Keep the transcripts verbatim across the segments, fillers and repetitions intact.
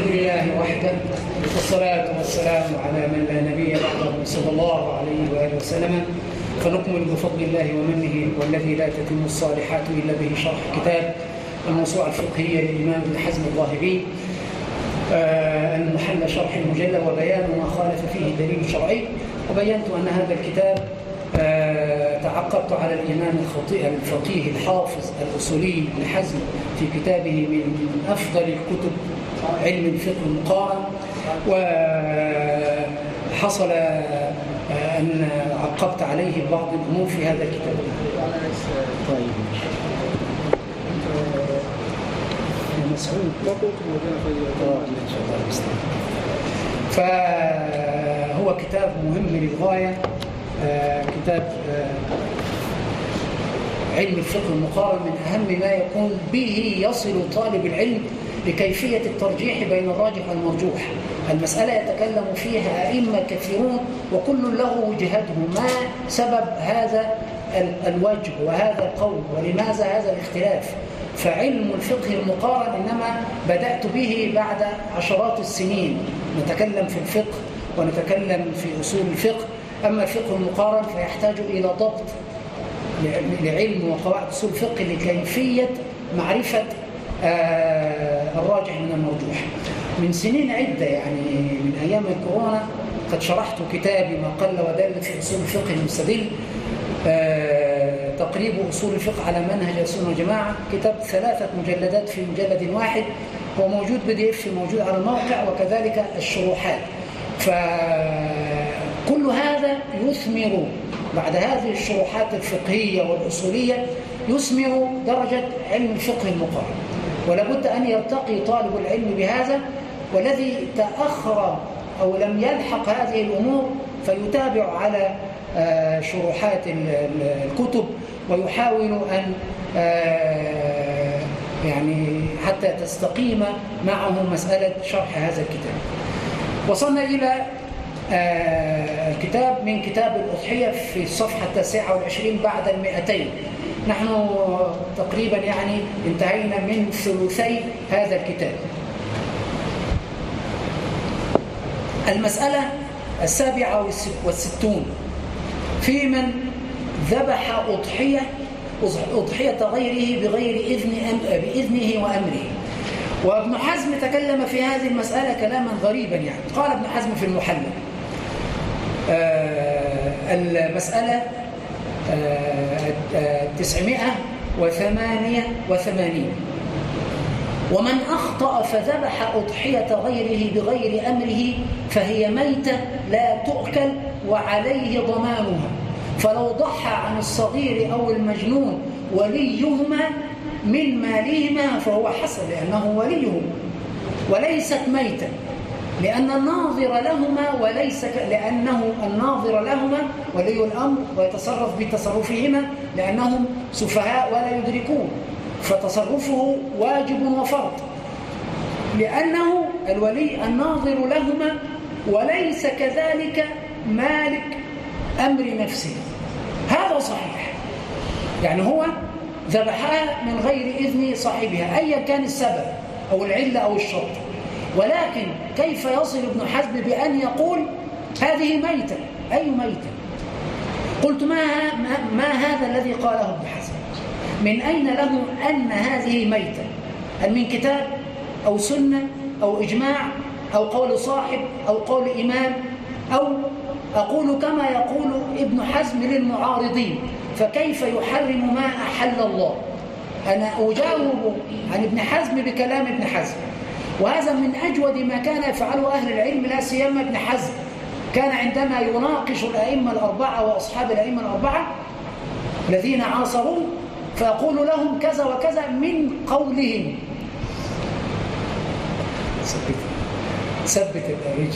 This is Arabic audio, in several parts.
الحمد لله وحده، والصلاة والسلام على من لا نبي بعده صلى الله عليه وآله وسلم. فنكمل بفضل الله ومنه، والذي لا تتم الصالحات إلا به، شرح كتاب الموسوعة الفقهية للإمام ابن حزم الظاهري آه المحل شرح المجلى، وبيان ما خالف فيه دليل شرعي. وبينت أن هذا الكتاب آه تعقبت على الإمام الفقيه الحافظ الأصولي ابن حزم في كتابه من أفضل الكتب علم الفقه المقارن، وحصل أن عقبت عليه بعض الأمور في هذا الكتاب. طيب مسعود فهو كتاب مهم للغاية، كتاب علم الفقه المقارن من أهم ما يكون به يصل طالب العلم لكيفية الترجيح بين الراجح والمرجوح. المسألة يتكلم فيها أئمة كثيرون وكل له وجهته، ما سبب هذا الوجه وهذا القول ولماذا هذا الاختلاف. فعلم الفقه المقارن إنما بدأت به بعد عشرات السنين، نتكلم في الفقه ونتكلم في أصول الفقه. أما الفقه المقارن فيحتاج إلى ضبط لعلم وقواعد أصول الفقه لكيفية معرفة آه الراجح من المرجوح. من سنين عدة، يعني من أيام الكورونا، قد شرحت كتابي ما قل ودل في أصول الفقه المستدل، آه تقريب أصول الفقه على منهج السنة والجماعة، كتاب ثلاثة مجلدات في مجلد واحد، هو موجود بي دي اف موجود على الموقع، وكذلك الشروحات. فكل هذا يثمر بعد هذه الشروحات الفقهية والأصولية يثمر درجة علم الفقه المقارن، ولابد أن يرتقي طالب العلم بهذا. والذي تأخر أو لم يلحق هذه الأمور فيتابع على شروحات الكتب ويحاول أن يعني حتى تستقيم معه مسألة شرح هذا الكتاب. وصلنا إلى الكتاب من كتاب الأضحية في الصفحة التاسعة والعشرين بعد المئتين. نحن تقريبا يعني انتهينا من ثلثي هذا الكتاب. المسألة السابعة والستون في من ذبح أضحية أضحية غيره بغير إذن بإذنه وأمره. وابن حزم تكلم في هذه المسألة كلاما غريبا، يعني قال ابن حزم في المحلى آه المسألة تسعمائة وثمانية وثمانين: ومن أخطأ فذبح أضحية غيره بغير أمره فهي ميتة لا تؤكل وعليه ضمانها، فلو ضحى عن الصغير أو المجنون وليهما من مالهما فهو حسن لأنه وليهم، وليست ميتة لأن الناظر لهما وليس لأنه الناظر لهما ولي الأمر ويتصرف بتصرفهما لأنهم سفهاء ولا يدركون، فتصرفه واجب وفرض، لأنه الولي الناظر لهما وليس كذلك مالك أمر نفسه. هذا صحيح، يعني هو ذبحها من غير إذن صاحبها أيا كان السبب أو العلة أو الشرط. ولكن كيف يصل ابن حزم بأن يقول هذه ميتة؟ أي ميتة؟ قلت ما, ما هذا الذي قاله ابن حزم؟ من أين له أن هذه ميتة؟ هل من كتاب أو سنة أو إجماع أو قول صاحب أو قول إمام؟ أو أقول كما يقول ابن حزم للمعارضين: فكيف يحرم ما أحل الله؟ أنا أجاوب عن ابن حزم بكلام ابن حزم، وهذا من أجود ما كان يفعله أهل العلم، لا سيما ابن حزم. كان عندما يناقش الأئمة الأربعة وأصحاب الأئمة الأربعة الذين عاصروا فيقول لهم كذا وكذا من قولهم. ثبت الأريج.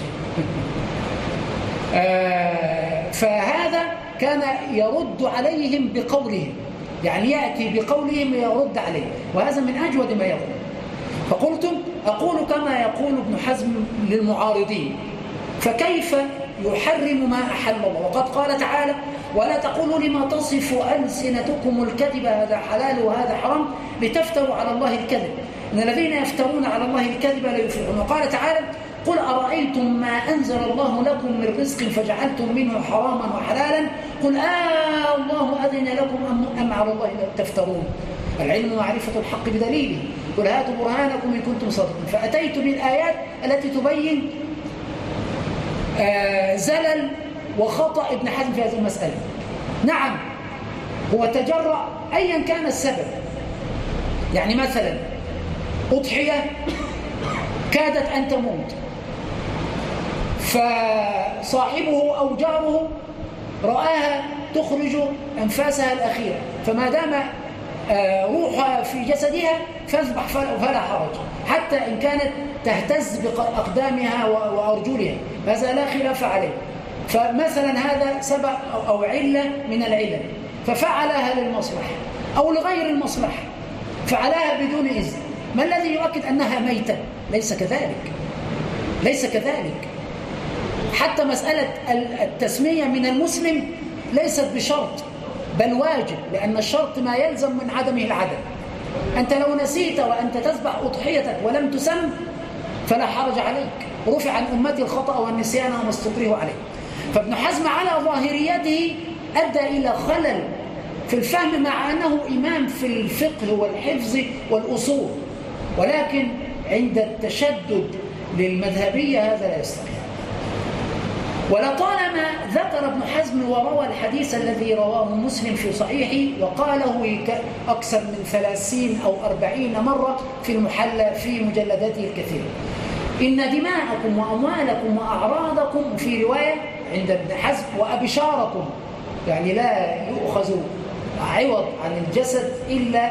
آه فهذا كان يرد عليهم بقولهم، يعني يأتي بقولهم ويرد عليه، وهذا من أجود ما يقول. فقلت أقول كما يقول ابن حزم للمعارضين: فكيف يحرم ما أحل الله؟ وقد قال تعالى: ولا تقولوا لما تصف ألسنتكم الكذب هذا حلال وهذا حرام لتفتروا على الله الكذب. إن الذين يفترون على الله الكذب لا يفلحون. وقال تعالى قل أرأيتم ما أنزل الله لكم من رزق فجعلتم منه حراما وحلالا قل آه الله أذن لكم أم, أم على الله تفترون العلم معرفة الحق بدليله قل هاتوا برهانكم إن كنتم صادقين. فأتيت بالآيات التي تبين آه زلل وخطأ ابن حزم في هذه المسألة. نعم هو تجرأ أيا كان السبب. يعني مثلا أضحية كادت أن تموت فصاحبه أو جاره رآها تخرج أنفاسها الأخيرة فما دام روحها في جسدها فاذبح فلا حرج حتى إن كانت تهتز بأقدامها وأرجلها هذا لا خلاف عليه. فمثلا هذا سبب أو علة من العلل ففعلها للمصلحة أو لغير المصلحة فعلها بدون إذن. ما الذي يؤكد أنها ميتة؟ ليس كذلك ليس كذلك. حتى مسألة التسمية من المسلم ليست بشرط بل واجب لأن الشرط ما يلزم من عدمه العدم. أنت لو نسيت وأنت تذبح أضحيتك ولم تسم فلا حرج عليك رفع عن أمتي الخطأ والنسيان وما استكرهوا عليه. فابن حزم على ظاهريته أدى إلى خلل في الفهم مع أنه إمام في الفقه والحفظ والأصول ولكن عند التشدد للمذهبية هذا لا يستطيع. ولطالما ذكر ابن حزم وروى الحديث الذي رواه مسلم في صحيحه وقاله أكثر من ثلاثين أو أربعين مرة في المحلى في مجلداته الكثيرة إن دماءكم وأموالكم وأعراضكم في رواية عند ابن حزم وأبشاركم يعني لا يؤخذ عوض عن الجسد إلا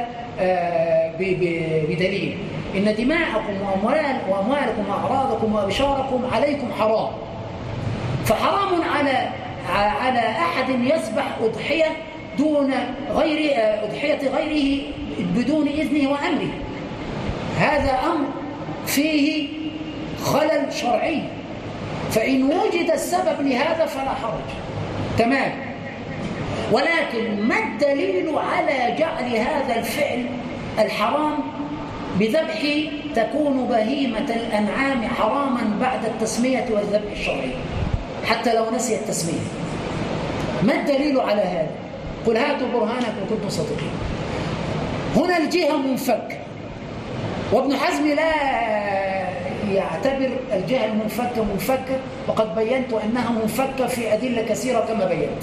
بدليل إن دماءكم وأموالكم وأعراضكم وأبشاركم عليكم حرام. فحرام على على أحد يذبح أضحية دون غير أضحية غيره بدون إذنه وأمره. هذا أمر فيه خلل شرعي فإن وجد السبب لهذا فلا حرج تمام. ولكن ما الدليل على جعل هذا الفعل الحرام بذبح تكون بهيمة الأنعام حراما بعد التسمية والذبح الشرعي حتى لو نسي التسمية؟ ما الدليل على هذا؟ قل هاتوا برهانكم إن كنتم صادقين. هنا الجهة منفك وابن حزم لا يعتبر الجهة المنفكة منفكة وقد بينت أنها منفكة في أدلة كثيرة كما بينت.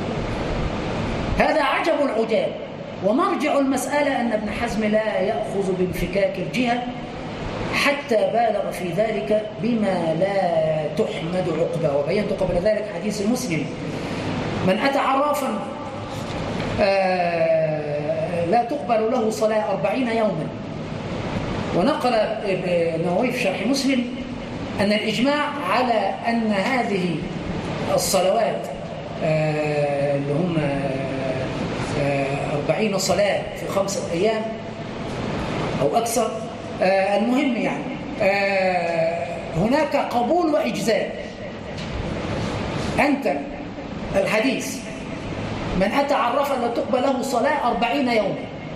هذا عجب العجاب. ومرجع المسألة أن ابن حزم لا يأخذ بانفكاك الجهة حتى بالغ في ذلك بما لا تحمد عقبه. وبينت قبل ذلك حديث مسلم من أتى عرافا لا تقبل له صلاة أربعين يوما. ونقل النووي في شرح مسلم أن الإجماع على أن هذه الصلوات اللي هم أربعين صلاة في خمسة أيام أو أكثر المهم يعني هناك قبول وإجزاء. أنت الحديث من أتى عرفا لا تقبل له صلاة أربعين يوما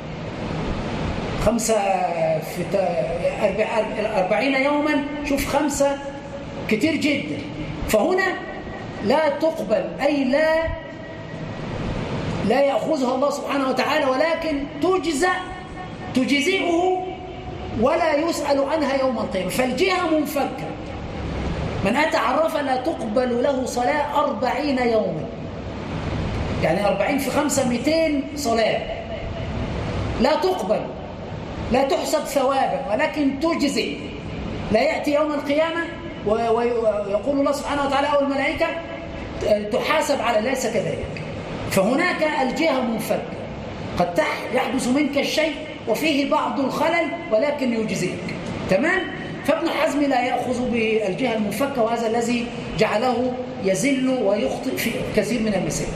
خمسة في أربعين يوما شوف خمسة كتير جدا. فهنا لا تقبل أي لا لا يأخذها الله سبحانه وتعالى ولكن تجزأ تجزئه ولا يسأل عنها يوم القيامة. فالجهة منفكة. من أتى عرفا لا تقبل له صلاة أربعين يوما يعني أربعين في خمسة مئتين صلاة لا تقبل لا تحسب ثوابا ولكن تجزئ. لا يأتي يوم القيامة ويقول الله سبحانه وتعالى أو الملائكة تحاسب على ليس كذلك. فهناك الجهة منفكة قد يحدث منك الشيء وفيه بعض الخلل ولكن يجزئك تمام. فابن حزم لا يأخذ بالجهة المنفكة وهذا الذي جعله يزل ويخطئ في كثير من المسائل.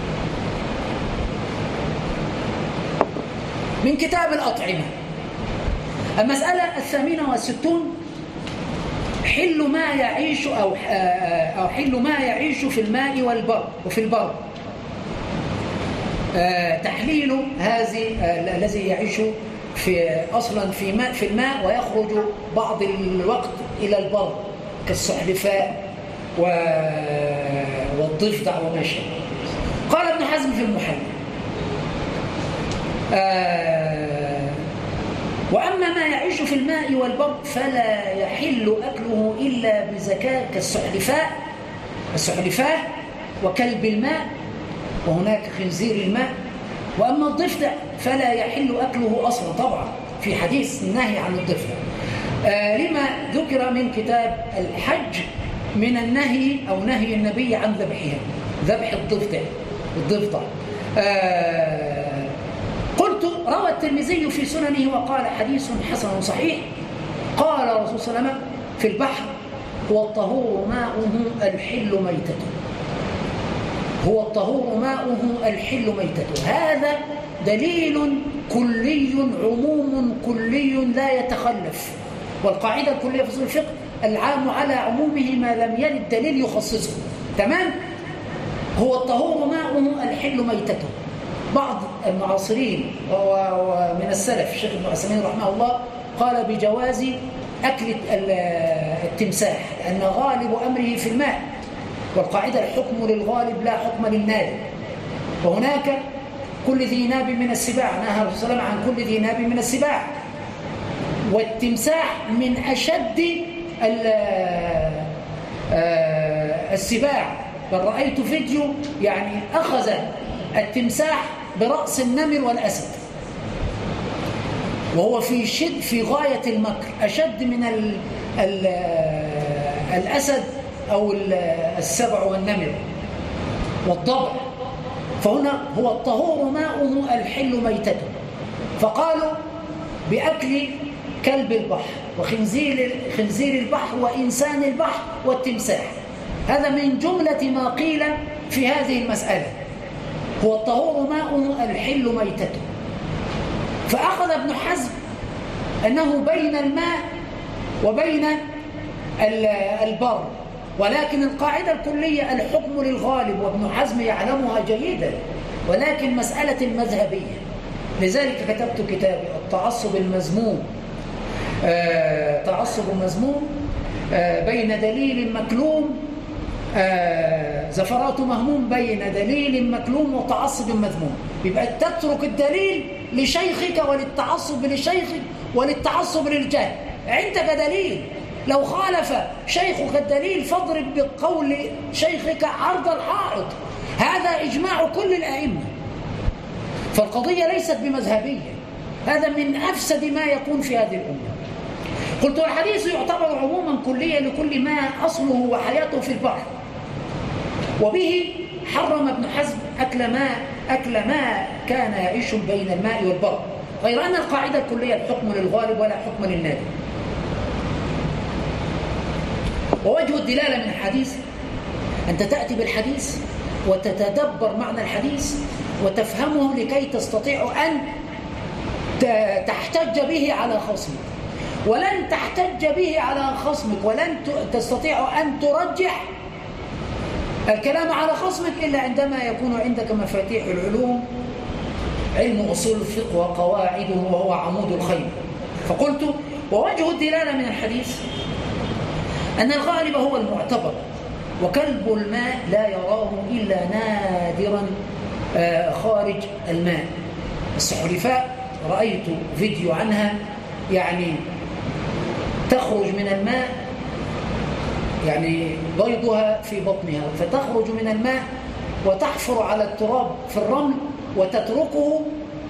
من كتاب الأطعمة المسألة الثامنة والستون حل ما يعيش أو أو حل ما يعيش في الماء والبر وفي البر. تحليل هذه الذي يعيش في أصلا في ماء في الماء ويخرج بعض الوقت إلى البر كالسحلفاء والضفدع وما شابه. قال ابن حزم في المحلى آه وأما ما يعيش في الماء والبر فلا يحل أكله إلا بزكاة كالسحلفاء السحلفاء وكلب الماء وهناك خنزير الماء. وأما الضفدع فلا يحل أكله أصلا طبعا في حديث النهي عن الضفدع آه لما ذكر من كتاب الحج من النهي أو نهي النبي عن ذبحها ذبح الضفدع الضفدع آه قلت روى الترمذي في سننه وقال حديث حسن صحيح قال الرسول صلى الله عليه وسلم في البحر هو الطهور ماؤه الحل ميتته هو الطهور ماؤه الحل ميتته. هذا دليل كلي عموم كلي لا يتخلف، والقاعدة الكلية في أصول الفقه العام على عمومه ما لم يرد دليل يخصصه. تمام؟ هو الطهور ماؤه الحل ميتته. بعض المعاصرين ومن السلف الشيخ ابن عثيمين رحمه الله قال بجواز أكل التمساح لأن غالب أمره في الماء، والقاعدة الحكم للغالب لا حكم للنادر. وهناك كل ذي ناب من السباع، نهى الرسول صلى الله عليه وسلم عن كل ذي ناب من السباع، والتمساح من أشد السباع. بل رأيت فيديو يعني أخذ التمساح برأس النمر والأسد وهو في شد في غاية المكر، أشد من ال ال الأسد أو السبع والنمر والضبع. فهنا هو الطهور ماؤه الحل ميتته. فقالوا بأكل كلب البحر وخنزير خنزير البحر وإنسان البحر والتمساح. هذا من جملة ما قيل في هذه المسألة. هو الطهور ماؤه الحل ميتته. فأخذ ابن حزم أنه بين الماء وبين البر، ولكن القاعدة الكلية الحكم للغالب، وابن حزم يعلمها جيدا، ولكن مسألة المذهبية. لذلك كتبت كتابي التعصب المذموم آه، تعصب المذموم آه، بين دليل مكلوم آه، زفرات مهموم بين دليل مكلوم وتعصب مذموم. يبقى تترك الدليل لشيخك وللتعصب لشيخك وللتعصب للجهل. عندك دليل، لو خالف شيخك الدليل فاضرب بقول شيخك عرض الحائط. هذا إجماع كل الأئمة. فالقضية ليست بمذهبية، هذا من أفسد ما يكون في هذه الأمة. قلت الحديث يعتبر عموما كليا لكل ما أصله وحياته في البحر، وبه حرم ابن حزم أكل ما أكل ما كان يعيش بين الماء والبر، غير أن القاعدة الكلية الحكم للغالب ولا حكم للنادر. ووجه الدلالة من الحديث أنت تأتي بالحديث وتتدبر معنى الحديث وتفهمه لكي تستطيع أن تحتج به على خصمك، ولن تحتج به على خصمك ولن تستطيع أن ترجح الكلام على خصمك إلا عندما يكون عندك مفاتيح العلوم، علم أصول الفقه وقواعده وهو عمود الخير. فقلت ووجه الدلالة من الحديث أن الغالب هو المعتبر، وكلب الماء لا يراه إلا نادرا خارج الماء. السحلفاء رأيت فيديو عنها، يعني تخرج من الماء، يعني بيضها في بطنها، فتخرج من الماء وتحفر على التراب في الرمل وتتركه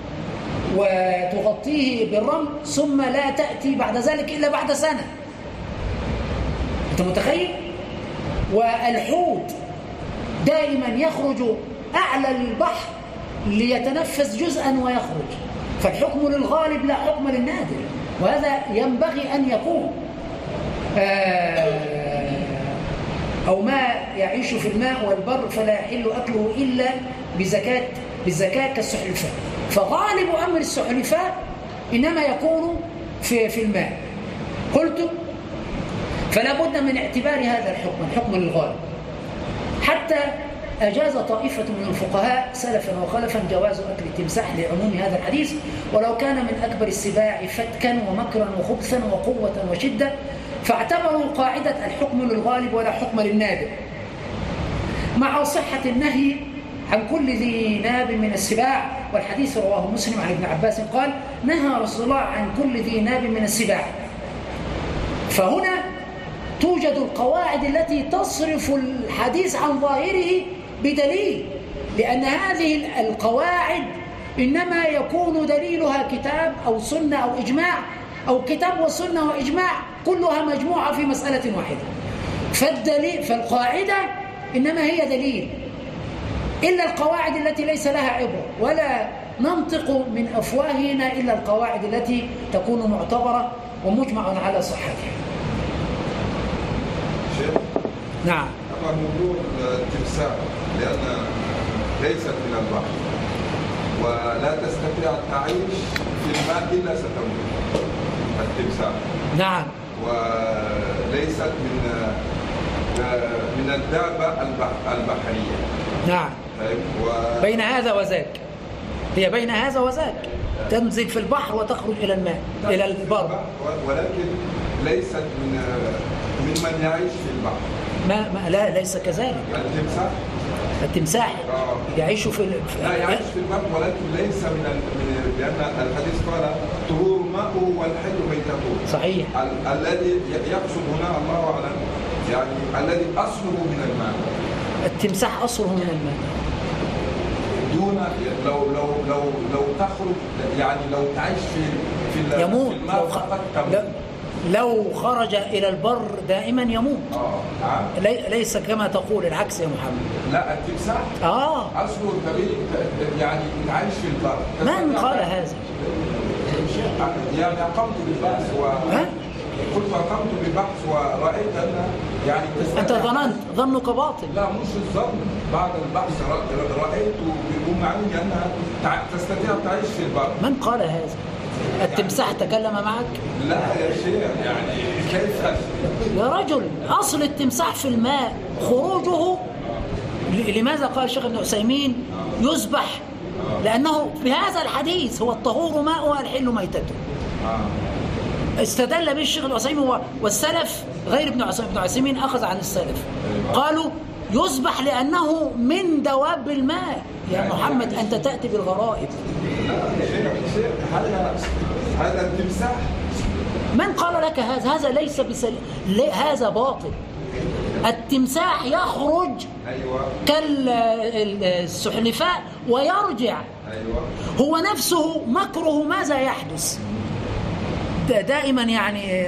وتغطيه بالرمل، ثم لا تأتي بعد ذلك إلا بعد سنة. أنت متخيل؟ والحوت دائما يخرج أعلى البحر ليتنفس جزءا ويخرج. فالحكم للغالب لا حكم للنادر، وهذا ينبغي أن يكون. أو ما يعيش في الماء والبر فلا يحل أكله إلا بزكاة بالزكاة كالسحلفاء. فغالب أمر السحلفاء إنما يكون في في الماء. قلت فلا بد من اعتبار هذا الحكم الحكم للغالب، حتى أجاز طائفة من الفقهاء سلفا وخلفا جواز أكل التمساح لعموم هذا الحديث، ولو كان من أكبر السباع فتكا ومكرا وخبثا وقوة وشدة، فاعتبروا قاعدة الحكم للغالب ولا حكم للنادر، مع صحة النهي عن كل ذي ناب من السباع. والحديث رواه مسلم عن ابن عباس قال: نهى رسول الله عن كل ذي ناب من السباع. فهنا توجد القواعد التي تصرف الحديث عن ظاهره بدليل، لأن هذه القواعد إنما يكون دليلها كتاب أو سنة أو إجماع، أو كتاب وسنة وإجماع كلها مجموعة في مسألة واحدة. فالدليل فالقاعدة إنما هي دليل، إلا القواعد التي ليس لها عبرة، ولا ننطق من أفواهنا إلا القواعد التي تكون معتبرة ومجمع على صحتها. شيخ نعم. أما موضوع التمساح لأن ليست من البحر ولا تستطيع التعيش في الماء إلا ستموت التمساح. نعم. وليست من من الدابة البحرية. نعم. و... بين هذا وذاك، هي بين هذا وذاك، تنزل في البحر وتخرج إلى الماء إلى البر، ولكن ليست من ممن يعيش في البحر. ما, ما لا ليس كذلك. التمساح التمساح يعيش في ال... لا يعيش في البحر ولكن ليس من, من... لأن الحديث قال طهور ماءه والحل ميتته. صحيح. ال... الذي يقصد هنا الله أعلم يعني الذي أصله من الماء. التمساح أصله من الماء دون لو لو لو لو تخرج يعني لو تعيش في في يموت. الماء لو, خ... لو لو خرج إلى البر دائما يموت. اه لي... ليس كما تقول العكس يا محمد. لا التمساح اه اصله الطبيعي يعني يعيش في البر. من قال هذا؟ يعني قمت بالبحث و ها؟ قلت قمت بالبحث ورأيت أن يعني أنت ظننت ظنك باطل. لا مش الظن، بعد البحث رأيت بمعني أنها تستطيع تعيش في البر. من قال هذا؟ التمساح تكلم معك؟ لا يا شيخ يعني كيف؟ يا رجل أصل التمساح في الماء خروجه. لماذا قال الشيخ ابن عثيمين يذبح؟ لأنه في هذا الحديث هو الطهور ماء والحل ميتته. استدل به الشيخ ابن عثيمين والسلف غير ابن عثيمين. ابن عثيمين أخذ عن السلف قالوا يذبح لأنه من دواب الماء. يا محمد أنت تأتي بالغرائب. هذا هذا التمساح. من قال لك هذا؟ هذا ليس بسل... هذا باطل. التمساح يخرج أيوة. كالسحلفاء ويرجع. أيوة. هو نفسه مكره ماذا يحدث دائما يعني.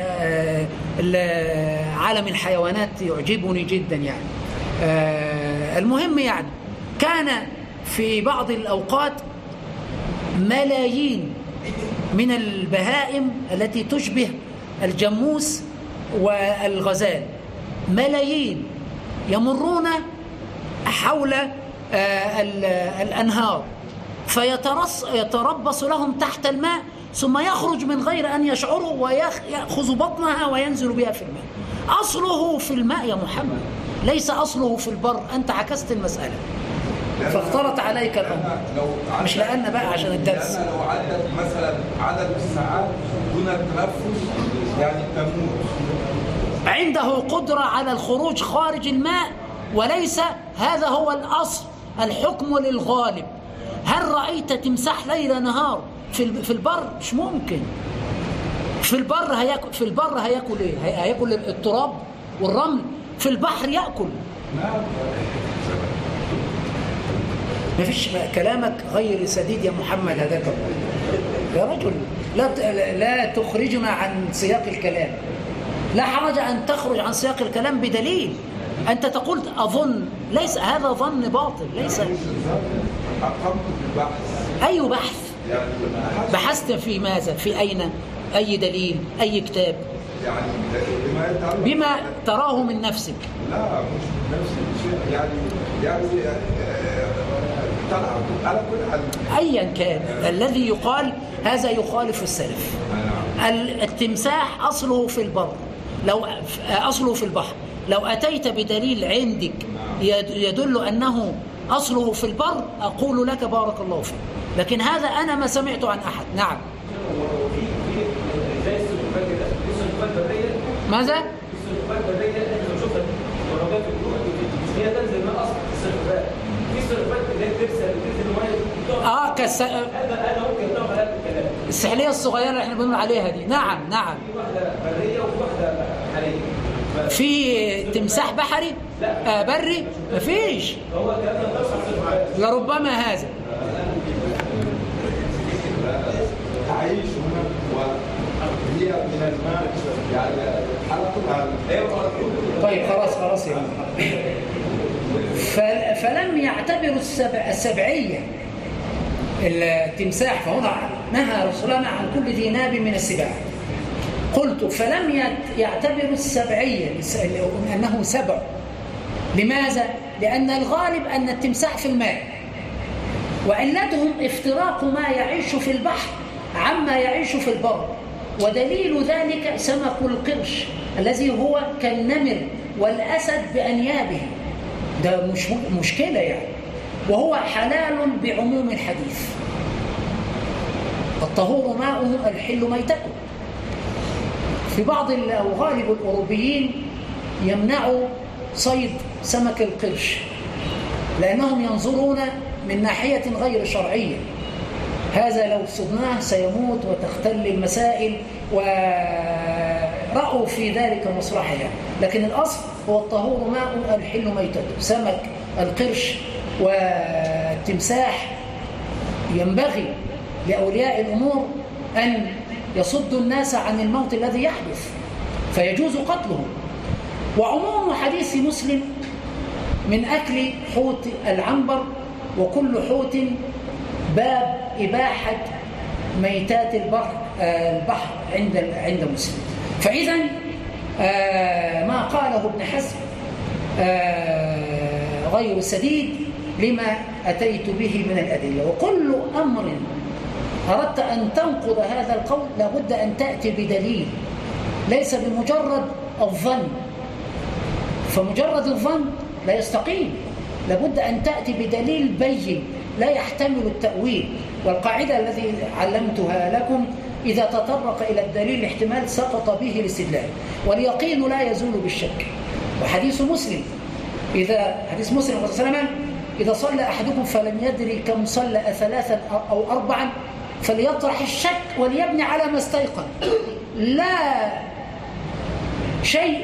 عالم الحيوانات يعجبني جدا يعني. المهم يعني كان في بعض الأوقات ملايين من البهائم التي تشبه الجاموس والغزال، ملايين يمرون حول الأنهار فيتربص لهم تحت الماء، ثم يخرج من غير أن يشعروا ويأخذ بطنها وينزل بها في الماء. أصله في الماء يا محمد، ليس أصله في البر. أنت عكست المسألة فاختلط عليك الأمر. مش لأن بقى عشان الدرس. لأن لو عدت مثلا عدد الساعات دون التنفس يعني تموت. عنده قدرة على الخروج خارج الماء، وليس هذا هو الأصل. الحكم للغالب. هل رأيت تمساح ليل نهار في في البر؟ مش ممكن. في البر هياكل في البر هياكل ايه؟ هياكل التراب والرمل. في البحر ياكل. ما فيش. كلامك غير سديد يا محمد. هذاك يا رجل لا لا تخرجنا عن سياق الكلام. لا حرج أن تخرج عن سياق الكلام بدليل. أنت تقول أظن. ليس هذا ظن باطل. ليس. أقمت بالبحث. أي بحث؟ بحثت في ماذا؟ في أين؟ أي دليل؟ أي كتاب؟ يعني بما, بما تراه من نفسك. لا مش من نفسي يعني يعني طلع على كل حال. أيا كان الذي يقال هذا يخالف السلف. التمساح أصله في البر، لو أصله في البحر. لو أتيت بدليل عندك يدل أنه أصله في البر أقول لك بارك الله فيك، لكن هذا أنا ما سمعت عن أحد. نعم. ماذا؟ اه كس السحليه الصغيره اللي احنا بنقول عليها دي. نعم نعم. في واحده بريه وفي واحده بحريه. في تمساح بحري آه بري مفيش. هو لربما هذا تعيش هنا وهي من الماء يعني حلقة. طيب خلاص خلاص يا فلم يعتبروا السبع السبعية التمساح، فهنا نهى رسول الله عن كل ذي ناب من السباع. قلت فلم يعتبروا السبعية أنه سبع. لماذا؟ لأن الغالب أن التمساح في الماء، وعلتهم افتراق ما يعيش في البحر عما يعيش في البر، ودليل ذلك سمك القرش الذي هو كالنمر والأسد بأنيابه. ده مش مشكلة يعني، وهو حلال بعموم الحديث. الطهور ماؤه الحل ميتته. في بعض أو غالب الأوروبيين يمنعوا صيد سمك القرش لأنهم ينظرون من ناحية غير شرعية. هذا لو صدناه سيموت وتختل المسائل، ورأوا في ذلك مصلحة يعني. لكن الأصل هو الطهور ماء الحل ميتته. سمك القرش والتمساح ينبغي لأولياء الأمور أن يصدوا الناس عن الموت الذي يحدث، فيجوز قتلهم. وعموم حديث مسلم من أكل حوت العنبر، وكل حوت باب إباحة ميتات البحر البحر عند عند مسلم. فإذا ما قاله ابن حزم غير سديد لما أتيت به من الأدلة. وكل أمر أردت أن تنقض هذا القول لابد أن تأتي بدليل، ليس بمجرد الظن، فمجرد الظن لا يستقيم. لابد أن تأتي بدليل بين لا يحتمل التأويل. والقاعدة التي علمتها لكم إذا تطرق إلى الدليل احتمال سقط به الاستدلال، واليقين لا يزول بالشك. وحديث مسلم إذا حديث مسلم صلى الله عليه وسلم إذا صلى أحدكم فلم يدري كم صلى ثلاثا أو أربعا فليطرح الشك وليبني على ما استيقن. لا شيء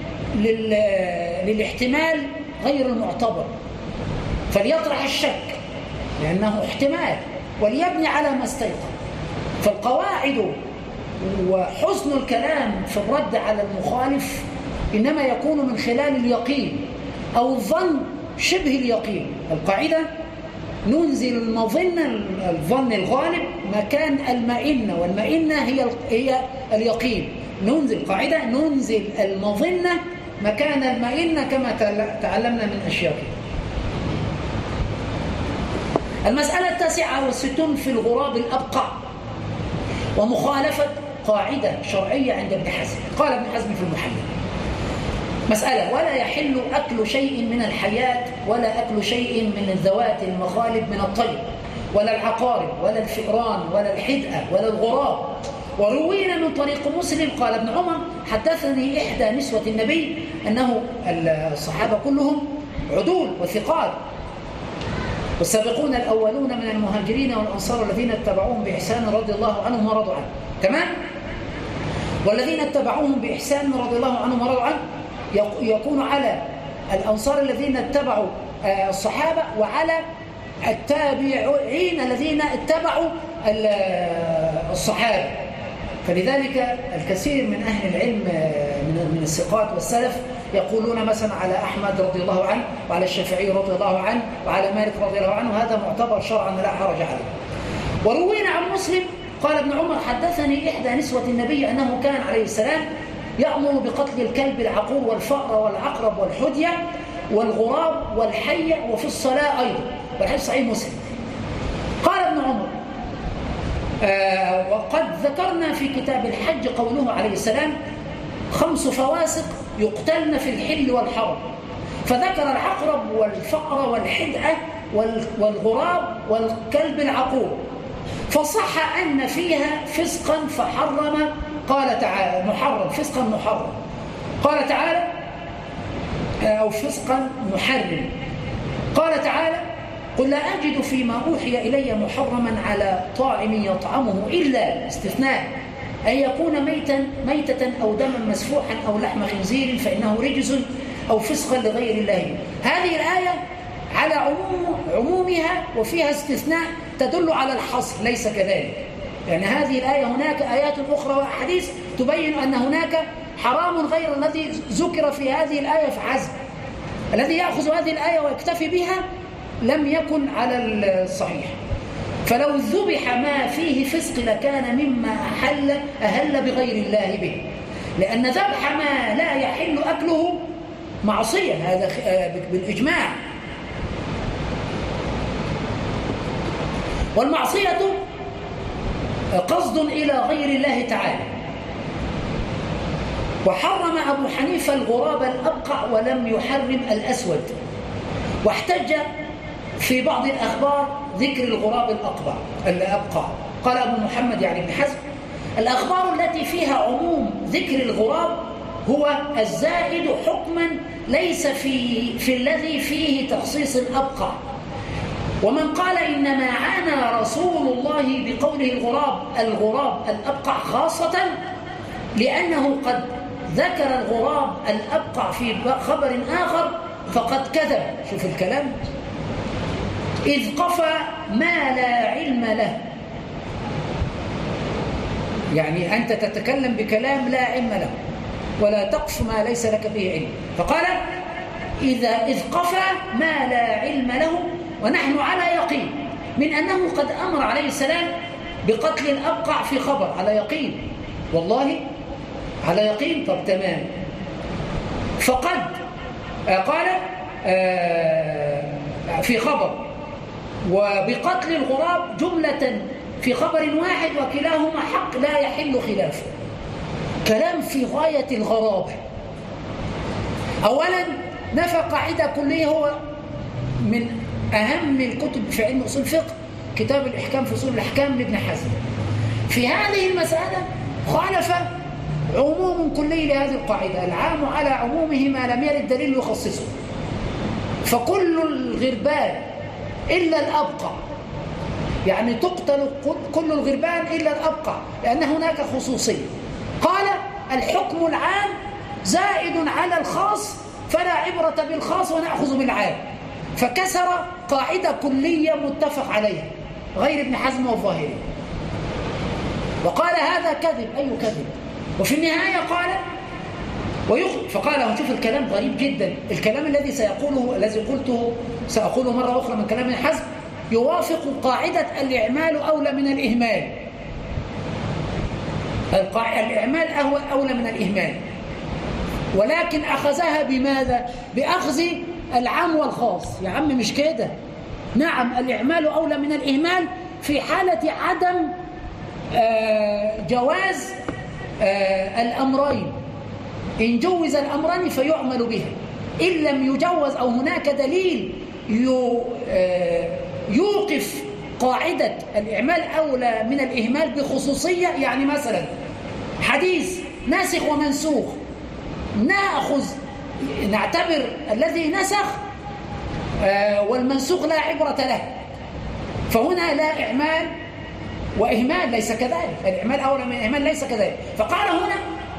للاحتمال غير المعتبر، فليطرح الشك لأنه احتمال وليبني على ما استيقن. فالقواعد وحسن الكلام في الرد على المخالف إنما يكون من خلال اليقين أو الظن شبه اليقين. القاعدة ننزل المظنة الظن الغالب مكان المئنة، والمئنة هي هي اليقين. ننزل قاعدة ننزل المظنة مكان المئنة كما تعلمنا من أشياء. المسألة التاسعة والستون في الغراب الأبقع ومخالفة قاعدة شرعية عند ابن حزم. قال ابن حزم في المحلل مسألة: ولا يحل أكل شيء من الحياة ولا أكل شيء من الذوات المخالب من الطير ولا العقارب ولا الفئران ولا الحدأة ولا الغراب. وروينا من طريق مسلم قال ابن عمر: حدثني إحدى نسوة النبي أنه الصحابة كلهم عدول وثقات، والسابقون الأولون من المهاجرين والأنصار الذين اتبعوهم بإحسان رضي الله عنهم ورضوا عنه. تمام؟ والذين اتبعوهم بإحسان رضي الله عنهم ورضوا عنه يكون على الأنصار الذين اتبعوا الصحابة وعلى التابعين الذين اتبعوا الصحابة. فلذلك الكثير من أهل العلم من الثقات والسلف يقولون مثلا على أحمد رضي الله عنه وعلى الشافعي رضي الله عنه وعلى مالك رضي الله عنه هذا معتبر شرعا لا حرج عليه. وروينا عن مسلم قال ابن عمر: حدثني إحدى نسوة النبي أنه كان عليه السلام يأمر بقتل الكلب العقور والفأر والعقرب والحدية والغراب والحية وفي الصلاة أيضا. والحديث صحيح مسلم. قال ابن عمر: آه وقد ذكرنا في كتاب الحج قوله عليه السلام: خمس فواسق يقتلن في الحل والحرم، فذكر العقرب والفأر والحدأة والغراب والكلب العقور، فصح أن فيها فسقا فحرم، قال تعالى محرم، فسقا محرم، قال تعالى أو فسقا محرم، قال تعالى قل لا أجد فيما أوحي إلي محرما على طاعم يطعمه إلا استثناء أن يكون ميتا ميتة أو دما مسفوحا أو لحم خنزير فإنه رجس أو فسقا لغير الله. هذه الآية على عموم عمومها وفيها استثناء تدل على الحصر، ليس كذلك. يعني هذه الآية هناك آيات أخرى وأحاديث تبين أن هناك حرام غير الذي ذكر في هذه الآية فحسب. الذي يأخذ هذه الآية ويكتفي بها لم يكن على الصحيح. فلو ذبح ما فيه فسق لكان مما أحل أهل بغير الله به، لأن ذبح ما لا يحل أكله معصية، هذا بالإجماع. والمعصية قصد إلى غير الله تعالى. وحرم أبو حنيفة الغراب الأبقع ولم يحرم الأسود، واحتج في بعض الأخبار ذكر الغراب الأقبع الأبقع. قال أبو محمد يعني ابن حزم الأخبار التي فيها عموم ذكر الغراب هو الزائد حكما ليس في, في الذي فيه تخصيص الأبقع. ومن قال إنما عانى رسول الله بقوله الغراب الغراب الأبقع خاصة لأنه قد ذكر الغراب الأبقع في خبر آخر فقد كذب. شوف الكلام، إذ قفى ما لا علم له، يعني أنت تتكلم بكلام لا علم له ولا تقف ما ليس لك به علم. فقال إذا إذ قفى ما لا علم له ونحن على يقين من أنه قد أمر عليه السلام بقتل الأبقع في خبر، على يقين والله على يقين. طب تمام. فقد قال في خبر وبقتل الغراب جملة في خبر واحد وكلاهما حق لا يحل خلافه. كلام في غاية الغرابة. أولا نفى قاعدة كلية، هو من أهم الكتب في علم أصول الفقه كتاب الإحكام في أصول الأحكام لابن حزم. في هذه المسألة خالف عموم كلي لهذه القاعدة، العام على عمومه ما لم يرد دليل يخصصه. فكل الغربان إلا الأبقع، يعني تقتل كل الغربان إلا الأبقع لأن هناك خصوصية. قال الحكم العام زائد على الخاص فلا عبرة بالخاص ونأخذ بالعام، فكسر قاعدة كلية متفق عليها غير ابن حزم والظاهري، وقال هذا كذب. أي كذب؟ وفي النهاية قال ويخ... فقال شوف الكلام غريب جدا، الكلام الذي سيقوله الذي قلته سأقوله مرة أخرى من كلام ابن حزم يوافق قاعدة الإعمال أولى من الإهمال. الإعمال أولى من الإهمال، ولكن أخذها بماذا؟ بأخذ العام والخاص. يا عم مش كده، نعم الإعمال أولى من الإهمال في حالة عدم آه جواز آه الأمرين. إن جوز الأمرين فيعمل بها، إن لم يجوز أو هناك دليل يوقف قاعدة الإعمال أولى من الإهمال بخصوصية. يعني مثلا حديث ناسخ ومنسوخ، نأخذ نعتبر الذي نسخ والمنسوخ لا عبرة له، فهنا لا إعمال وإهمال، ليس كذلك. الإعمال أولى من الإهمال، ليس كذلك. فقال هنا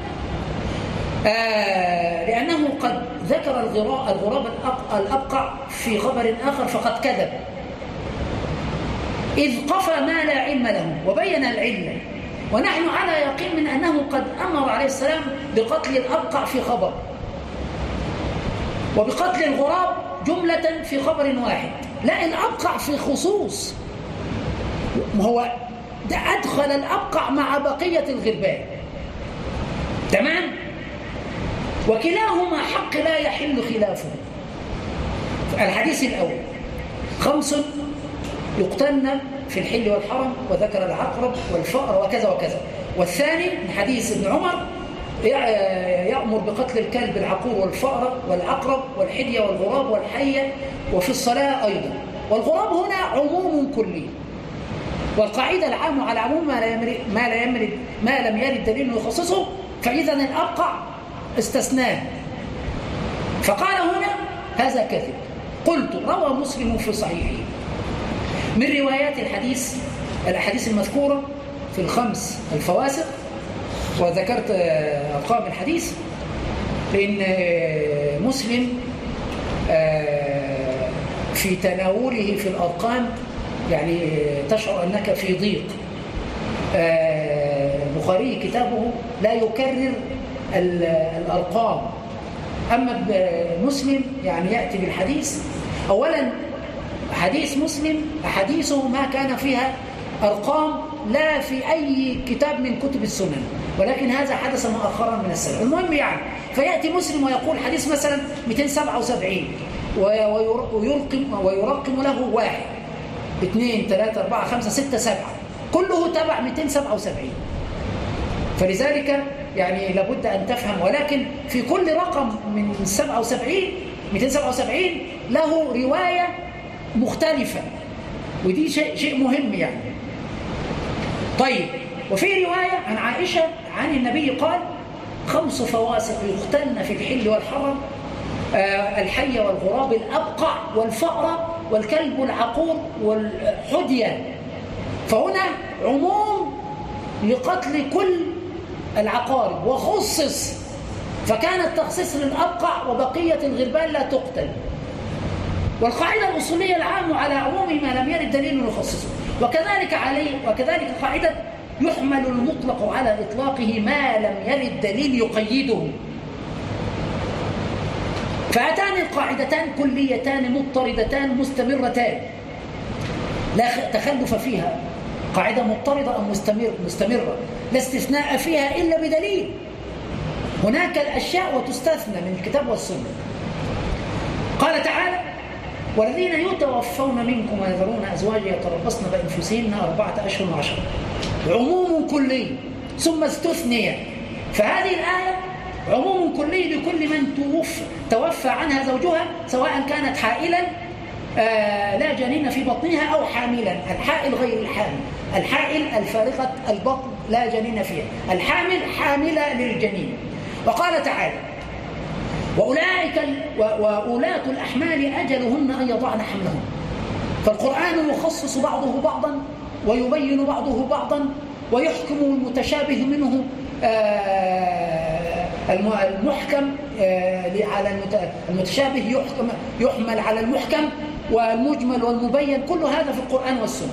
آه لأنه قد ذكر الغراب الأبقع في خبر آخر فقد كذب، إذ قفى ما لا علم له وبين العلة، ونحن على يقين من أنه قد أمر عليه السلام بقتل الأبقع في خبر وبقتل الغراب جملة في خبر واحد. لا، الأبقع في خصوص، هو ده أدخل الأبقع مع بقية الغربان، تمام؟ وكلاهما حق لا يحل خلافه. الحديث الأول خمس يقتلن في الحل والحرم، وذكر العقرب والفأر وكذا وكذا. والثاني من حديث ابن عمر يأمر بقتل الكلب العقور والفأر والعقرب والحدية والغراب والحية، وفي الصلاة أيضا. والغراب هنا عموم كلي، والقاعدة العامة على عموم ما لا يمرد ما لا يمرد ما لم يرد دليل يخصصه، فإذا الأبقع استثناه، فقال هنا هذا كذب. قلت روى مسلم في صحيحه من روايات الحديث الأحاديث المذكورة في الخمس الفواسق، وذكرت أرقام الحديث لأن مسلم في تناوله في الأرقام يعني تشعر أنك في ضيق. البخاري كتابه لا يكرر الأرقام، أما مسلم يعني يأتي بالحديث. أولا حديث مسلم أحاديثه ما كان فيها أرقام لا في أي كتاب من كتب السنن، ولكن هذا حدث مؤخرا من السنة. المهم يعني فيأتي مسلم ويقول حديث مثلا مئتين وسبعة وسبعين ويرقم, ويرقم له واحد اثنين ثلاثة أربعة خمسة ستة سبعة، كله تبع مئتين وسبعة وسبعين. فلذلك يعني لابد أن تفهم، ولكن في كل رقم من سبعة وسبعين مئتين وسبعة وسبعين له رواية مختلفة، ودي شيء, شيء مهم يعني. طيب، وفي رواية عن عائشة عن النبي قال خمس فواسق يقتلن في الحل والحرم، آه الحية والغراب الأبقع والفأر والكلب العقور والحدية. فهنا عموم لقتل كل العقارب وخصص، فكان التخصيص للأبقع وبقية الغربان لا تقتل. والقاعدة الأصولية العامة على عموم ما لم يرد دليل يخصصه، وكذلك عليه وكذلك قاعدة يحمل المطلق على إطلاقه ما لم يرد دليل يقيده. فهاتان القاعدتان كليتان مضطردتان مستمرتان لا تخلف فيها، قاعدة مضطردة أم مستمر مستمرة لا استثناء فيها إلا بدليل. هناك الأشياء وتستثنى من الكتاب والسنة. قال تعالى والذين يتوفون منكم ويذرون أزواجا يتربصن بأنفسهن أربعة أشهر وعشرة، عموم كلي ثم استثني. فهذه الآية عموم كلي لكل من توفى, توفى عنها زوجها، سواء كانت حائلا آه لا جنين في بطنها أو حاملا. الحائل غير الحامل، الحائل الفارقة البطن لا جنين فيها، الحامل حاملة للجنين. وقال تعالى وأولئك وأولاة الأحمال أجلهن أن يضعن حملهن. فالقرآن يخصص بعضه بعضا ويبين بعضه بعضا، ويحكم المتشابه منه المحكم على المتشابه، يحكم يحمل على المحكم، والمجمل والمبين، كل هذا في القرآن والسنة.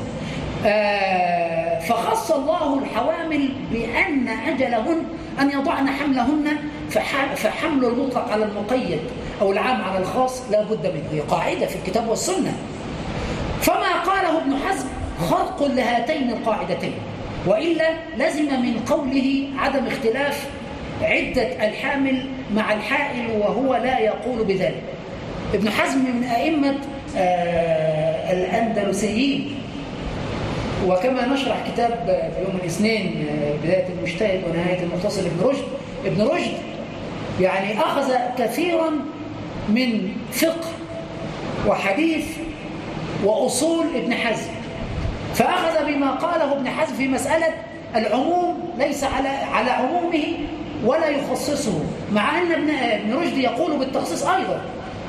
فخص الله الحوامل بأن أجلهن أن يضعن حملهن، فحمل المطلق على المقيد أو العام على الخاص لا بد منه، هي قاعدة في الكتاب والسنة. فما قاله ابن حزم خرق لهاتين القاعدتين، وإلا لزم من قوله عدم اختلاف عدة الحامل مع الحائل، وهو لا يقول بذلك. ابن حزم من أئمة آه الأندلسيين، وكما نشرح كتاب يوم الاثنين بداية المجتهد ونهاية المختصر ابن رشد، ابن رشد يعني أخذ كثيرا من فقه وحديث وأصول ابن حزم، فأخذ بما قاله ابن حزم في مسألة العموم ليس على على عمومه ولا يخصصه، مع أن ابن, ابن رشد يقول بالتخصيص أيضا،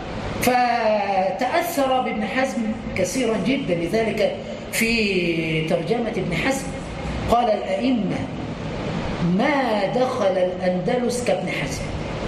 فتأثر بابن حزم كثيرا جدا. لذلك في ترجمة ابن حزم قال الأئمة ما دخل الأندلس كابن حزم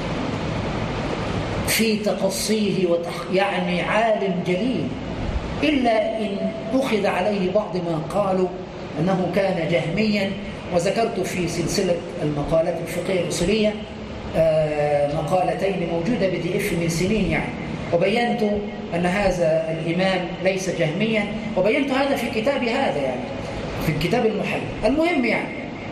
في تقصيه وتح... يعني عالم جليل، إلا إن أخذ عليه بعض ما قالوا أنه كان جهميا. وذكرت في سلسلة المقالات الفقهية الأصولية مقالتين موجودة بدي إف من سنين يعني، وبينت أن هذا الإمام ليس جهميا، وبينت هذا في كتابي هذا يعني في الكتاب المحل. المهم يعني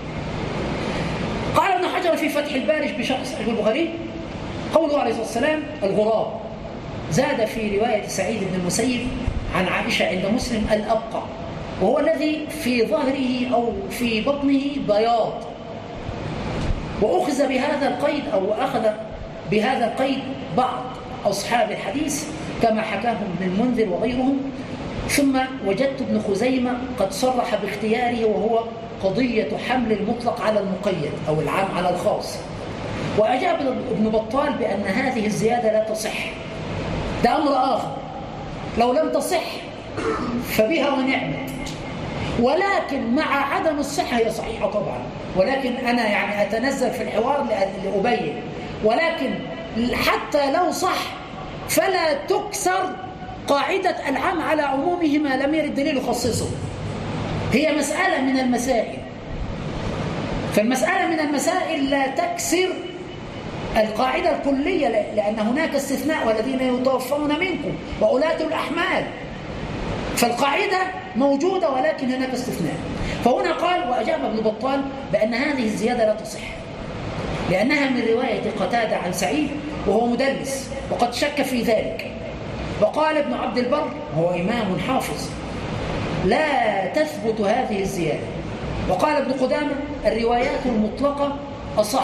قال ابن حجر في فتح الباري بشرح صحيح البخاري قوله عليه الصلاة والسلام الغراب، زاد في رواية سعيد بن المسيب عن عائشة عند مسلم الأبقع، وهو الذي في ظهره أو في بطنه بياض، وأخذ بهذا القيد أو أخذ بهذا القيد بعض أصحاب الحديث كما حكاهم ابن المنذر وغيرهم. ثم وجدت ابن خزيمة قد صرح باختياره، وهو قضية حمل المطلق على المقيد أو العام على الخاص. وأجاب ابن بطال بأن هذه الزيادة لا تصح. ده أمر آخر، لو لم تصح فبها ونعمت، ولكن مع عدم الصحة هي صحيحة طبعا، ولكن أنا يعني أتنزل في الحوار لأبين. ولكن حتى لو صح فلا تكسر قاعدة العام على عمومه ما لم يرد دليل يخصصه. هي مسألة من المسائل، فالمسألة من المسائل لا تكسر القاعدة الكلية، لأن هناك استثناء والذين يتوفون منكم وأولاة الأحمال، فالقاعدة موجودة ولكن هناك استثناء. فهنا قال وأجاب ابن بطال بأن هذه الزيادة لا تصح، لأنها من رواية قتادة عن سعيد وهو مدلس وقد شك في ذلك. وقال ابن عبد البر هو إمام حافظ لا تثبت هذه الزيادة. وقال ابن قدامة الروايات المطلقة أصح،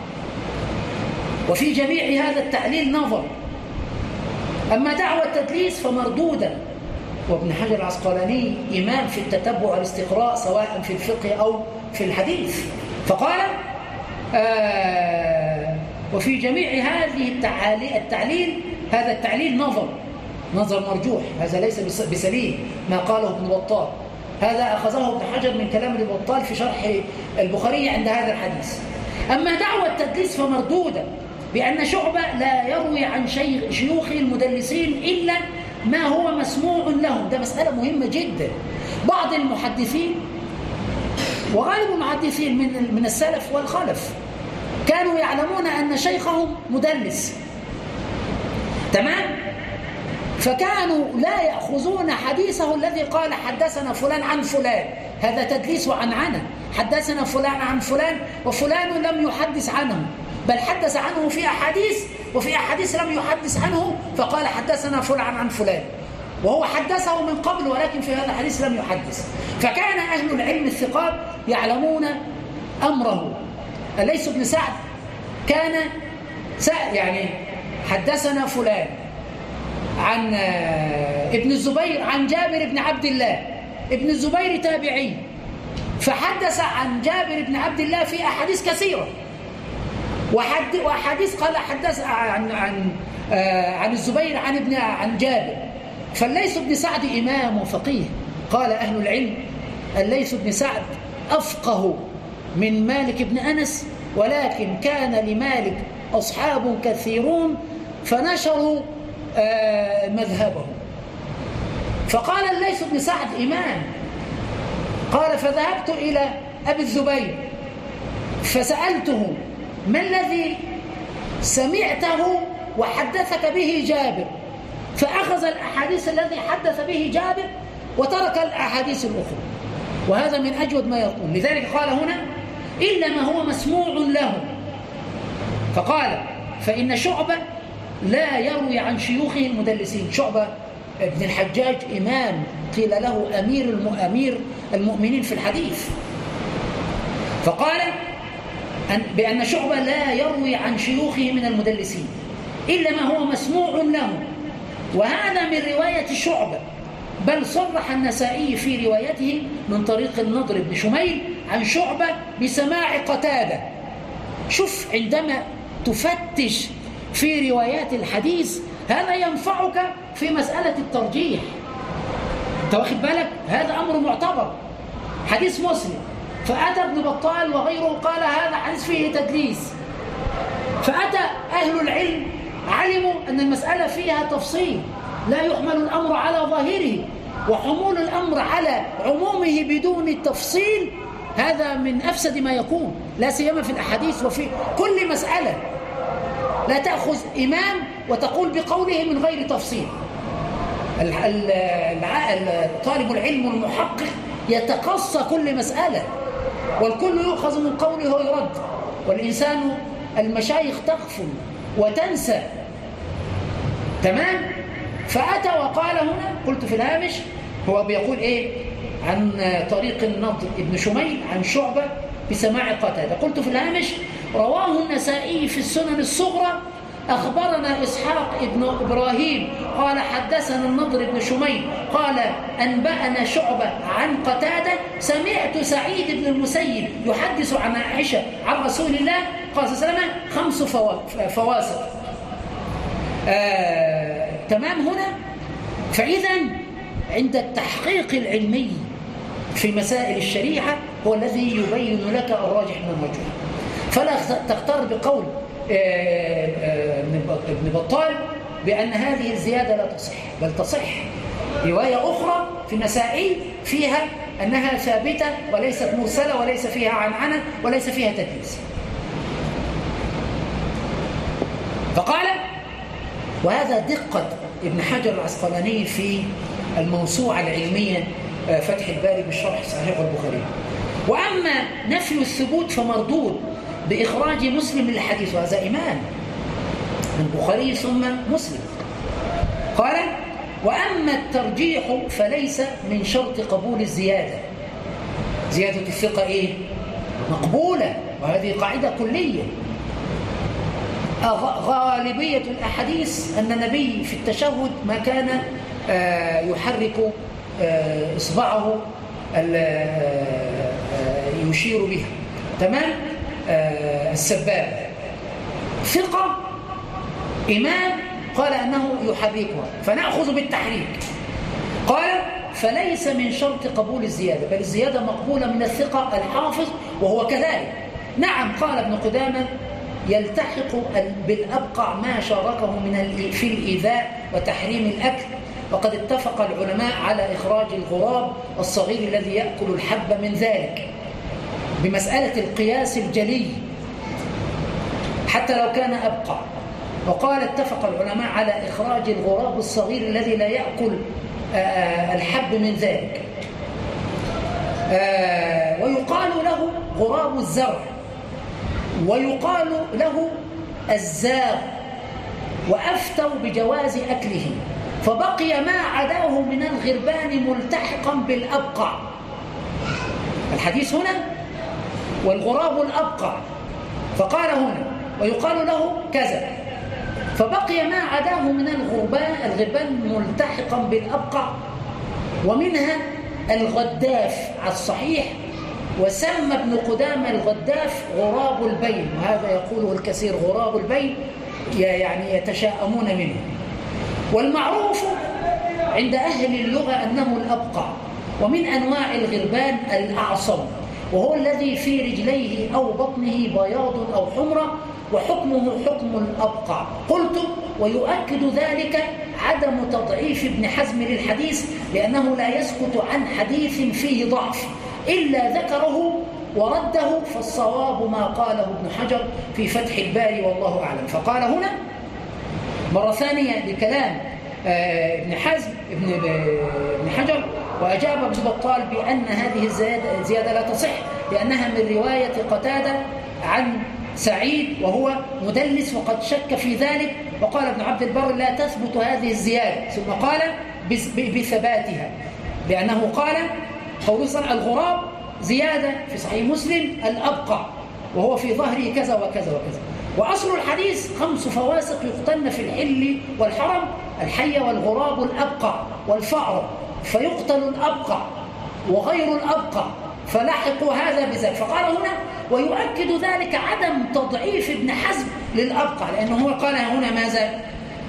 وفي جميع هذا التعليل نظر. أما دعوى التدليس فمردودة. وابن حجر العسقلاني إمام في التتبع والاستقراء سواء في الفقه أو في الحديث، فقال آه وفي جميع هذه التعليل هذا التعليل نظر نظر مرجوح، هذا ليس بسليم ما قاله ابن بطال، هذا أخذه ابن حجر من كلام ابن بطال في شرح البخاري عند هذا الحديث. أما دعوى التدليس فمردودة، بأن شعبة لا يروي عن شيوخ المدلسين إلا ما هو مسموع لهم. ده مسألة مهمة جدا. بعض المحدثين وغالب المحدثين من من السلف والخلف كانوا يعلمون أن شيخهم مدلس، تمام؟ فكانوا لا يأخذون حديثه الذي قال حدثنا فلان عن فلان، هذا تدليس وعنعنة. حدثنا فلان عن فلان وفلان لم يحدث عنه، بل حدث عنه في أحاديث وفي أحاديث لم يحدث عنه، فقال حدثنا فلان عن فلان، وهو حدثه من قبل ولكن في هذا الحديث لم يحدث. فكان أهل العلم الثقات يعلمون أمره. ليس بن سعد كان يعني حدثنا فلان عن ابن الزبير عن جابر بن عبد الله، ابن الزبير تابعي، فحدث عن جابر بن عبد الله في أحاديث كثيرة، وحد وأحاديث قال حدث عن عن عن الزبير عن ابن عن جابر. فالليث بن سعد إمام وفقيه. قال أهل العلم الليث بن سعد أفقه من مالك بن أنس، ولكن كان لمالك أصحاب كثيرون فنشروا مذهبه. فقال الليث بن سعد إمام، قال فذهبت إلى أبي الزبير فسألته ما الذي سمعته وحدثك به جابر، فأخذ الأحاديث الذي حدث به جابر وترك الأحاديث الأخرى، وهذا من أجود ما يقول. لذلك قال هنا إلا ما هو مسموع له. فقال فإن شعبة لا يروي عن شيوخه المدلسين. شعبة ابن الحجاج إمام قيل له أمير أمير المؤمنين في الحديث. فقال بأن شعبة لا يروي عن شيوخه من المدلسين إلا ما هو مسموع له، وهذا من رواية شعبة. بل صرح النسائي في روايته من طريق النضر بن شميل عن شعبة بسماع قتادة. شوف عندما تفتش في روايات الحديث هذا ينفعك في مسألة الترجيح. انت واخد بالك؟ هذا أمر معتبر. حديث مسلم فأتى ابن بطال وغيره قال هذا حديث فيه تدليس، فأتى أهل العلم علموا أن المسألة فيها تفصيل، لا يحمل الأمر على ظاهره، وحمول الأمر على عمومه بدون التفصيل هذا من أفسد ما يكون، لا سيما في الأحاديث وفي كل مسألة. لا تأخذ إمام وتقول بقوله من غير تفصيل. طالب العلم المحقق يتقصى كل مسألة، والكل يؤخذ من قوله ويرد، والإنسان المشايخ تغفل وتنسى، تمام؟ فأتى وقال هنا قلت في الهامش هو بيقول إيه عن طريق النضر ابن شميل عن شعبة بسماع قتادة. قلت في الهامش رواه النسائي في السنن الصغرى: أخبرنا إسحاق ابن إبراهيم قال حدثنا النضر بن شميل قال أنبأنا شعبة عن قتادة سمعت سعيد بن المسيب يحدث عن عائشة عن رسول الله قال صلى الله عليه وسلم: خمس فواسق. آه، تمام. هنا فإذا عند التحقيق العلمي في مسائل الشريعة هو الذي يبين لك الراجح من المرجوح، فلا تغتر بقول ابن بطال بأن هذه الزيادة لا تصح، بل تصح رواية أخرى في النسائي فيها أنها ثابتة وليست مرسلة وليس فيها عنعنة وليس فيها تدليس. فقال: وهذا دقة ابن حجر العسقلاني في الموسوعة العلمية فتح الباري بالشرح صحيح البخاري. وأما نفي الثبوت فمردود بإخراج مسلم للحديث، وهذا إمام من البخاري ثم مسلم. قال: وأما الترجيح فليس من شرط قبول الزيادة. زيادة الثقة إيه؟ مقبولة، وهذه قاعدة كلية. غالبية الأحاديث أن النبي في التشهد ما كان يحرك إصبعه يشير بها، تمام؟ السبابة. ثقة إمام قال أنه يحركها فنأخذ بالتحريك. قال: فليس من شرط قبول الزيادة، بل الزيادة مقبولة من الثقة الحافظ وهو كذلك. نعم، قال ابن قدامة: يلتحق بالأبقع ما شاركه من في الإيذاء وتحريم الأكل، وقد اتفق العلماء على إخراج الغراب الصغير الذي يأكل الحب من ذلك بمسألة القياس الجلي حتى لو كان أبقع. وقال: اتفق العلماء على إخراج الغراب الصغير الذي لا يأكل الحب من ذلك، ويقال له غراب الزرع، ويقال له الزاغ، وأفتوا بجواز أكله، فبقي ما عداه من الغربان ملتحقا بالأبقع. الحديث هنا والغراب الأبقع، فقال هنا ويقال له كذا، فبقي ما عداه من الغربان الغربان ملتحقا بالأبقع، ومنها الغداف على الصحيح. وسمى ابن قدامة الغداف غراب البين، وهذا يقوله الكثير غراب البين، يعني يتشاءمون منه. والمعروف عند أهل اللغة أنه الأبقع. ومن أنواع الغربان الأعصم، وهو الذي في رجليه أو بطنه بياض أو حمرة، وحكمه حكم الأبقع. قلت: ويؤكد ذلك عدم تضعيف ابن حزم للحديث، لأنه لا يسكت عن حديث فيه ضعف إلا ذكره ورده، فالصواب ما قاله ابن حجر في فتح الباري والله أعلم. فقال هنا مرة ثانية لكلام ابن حزم ابن ابن حجر، وأجاب ابن بطال بأن هذه الزيادة لا تصح لأنها من رواية قتادة عن سعيد وهو مدلس وقد شك في ذلك. وقال ابن عبد البر: لا تثبت هذه الزيادة. ثم قال بثباتها، لأنه قال قوله صنع الغراب زيادة في صحيح مسلم الأبقع، وهو في ظهره كذا وكذا وكذا. وأصل الحديث: خمس فواسق يقتلن في الحل والحرم: الحية والغراب الأبقع والفأر، فيقتل الأبقع وغير الأبقع، فلحقوا هذا بذلك. فقال هنا: ويؤكد ذلك عدم تضعيف ابن حزم للأبقع، لأنه هو قال هنا ماذا؟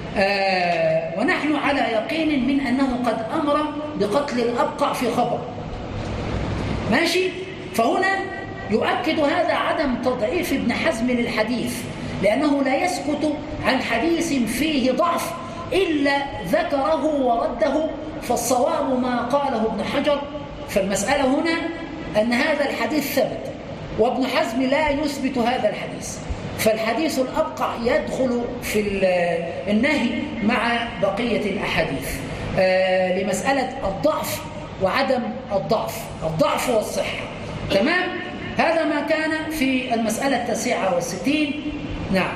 آه ونحن على يقين من أنه قد أمر بقتل الأبقع في خبر. ماشي؟ فهنا يؤكد هذا عدم تضعيف ابن حزم للحديث، لأنه لا يسكت عن حديث فيه ضعف إلا ذكره ورده، فالصواب ما قاله ابن حجر. فالمسألة هنا أن هذا الحديث ثبت، وابن حزم لا يثبت هذا الحديث، فالحديث الأبقع يدخل في النهي مع بقية الأحاديث آه لمسألة الضعف وعدم الضعف، الضعف والصحة. تمام؟ هذا ما كان في المسألة التاسعة والستين. نعم.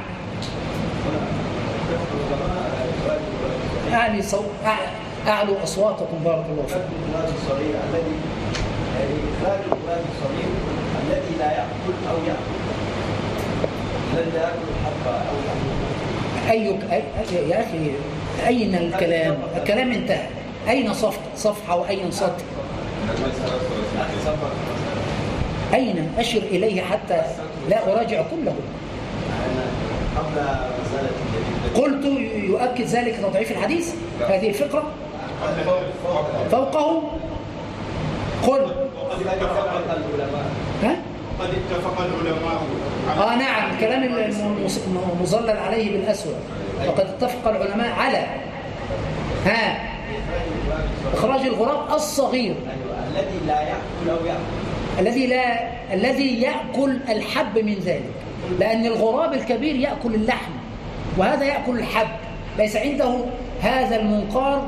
أعلي صوت أعلوا أصواتكم بارك الله فيكم. الولد الصغير الذي إخراج الولد الصغير الذي لا يأكل أو يأكل الذي يأكل الحبة أو أي أي- يا أخي أين الكلام؟ الكلام انتهى. أين صف صفحة وأين سطر؟ أخي سفر أين؟ أشر إليه حتى لا أراجع كله. قبل مسألة الجديد قلت يؤكد ذلك تضعيف الحديث هذه الفقرة فوقه. قل وقد اتفق العلماء ها؟ قد اتفق العلماء آه نعم، الكلام المظلل عليه بالأسود. وقد اتفق العلماء على ها إخراج الغراب الصغير أيوة. الذي لا يأكل أو يأكل الذي لا الذي يأكل الحب من ذلك، لأن الغراب الكبير يأكل اللحم وهذا يأكل الحب، ليس عنده هذا المنقار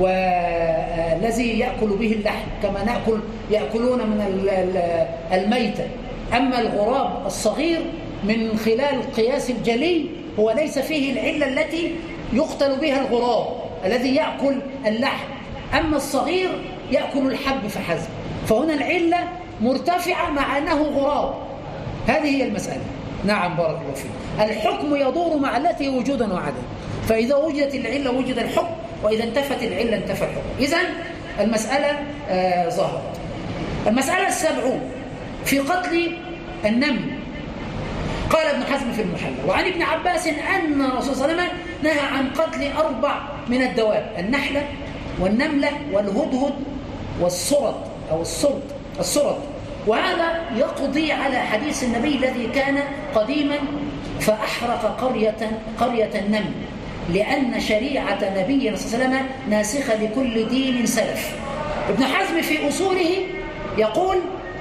والذي يأكل به اللحم كما نأكل يأكلون من الميتة. أما الغراب الصغير من خلال القياس الجلي هو ليس فيه العلة التي يقتل بها الغراب الذي يأكل اللحم، أما الصغير يأكل الحب فحسب، فهنا العلة مرتفعة مع أنه غراب. هذه هي المسألة. نعم بارك الله فيك. الحكم يدور مع التي وجودا وعدما، فإذا وجدت العلة وجد الحكم، وإذا انتفت العلة انتفى الحكم. إذن المسألة آه ظهرت. المسألة السبعون في قتل النمل. قال ابن حزم في المحلى وعن ابن عباس أن الرسول صلى الله عليه وسلم نهى عن قتل أربع من الدواب: النحلة والنملة والهدهد والصرد أو الصرد الصرد وهذا يقضي على حديث النبي الذي كان قديما فأحرق قرية قرية النمل، لأن شريعة نبينا صلى الله عليه وسلم ناسخة لكل دين سلف. ابن حزم في أصوله يقول: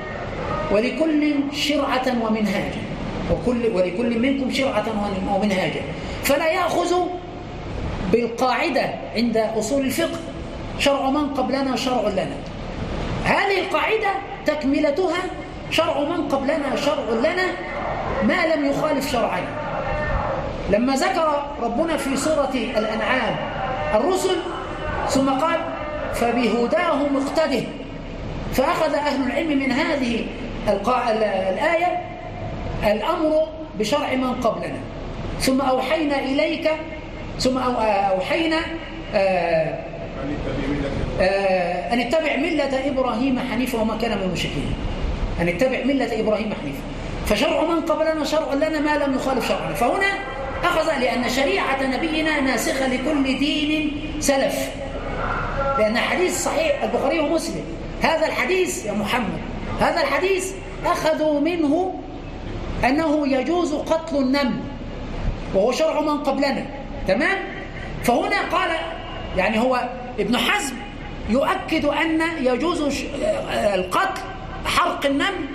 ولكل شرعة ومنهاجا، وكل ولكل منكم شرعة ومنهاجا، فلا يأخذ بالقاعدة عند أصول الفقه شرع من قبلنا شرع لنا. هذه القاعدة تكملتها شرع من قبلنا شرع لنا ما لم يخالف شرعنا. لما ذكر ربنا في سورة الأنعام الرسل ثم قال: فبهداه مقتده، فأخذ أهل العلم من هذه الآية الأمر بشرع من قبلنا، ثم أوحينا إليك ثم أوحينا آه آه أن اتبع ملة إبراهيم حنيفا وما كان من المشركين. أن اتبع ملة إبراهيم حنيفا، فشرع من قبلنا شرع لنا ما لم يخالف شرعنا. فهنا أخذ لأن شريعة نبينا ناسخة لكل دين سلف، لأن حديث صحيح البخاري ومسلم. هذا الحديث يا محمد، هذا الحديث أخذوا منه أنه يجوز قتل النمل وهو شرع من قبلنا، تمام؟ فهنا قال يعني هو ابن حزم يؤكد أن يجوز القتل حرق النمل،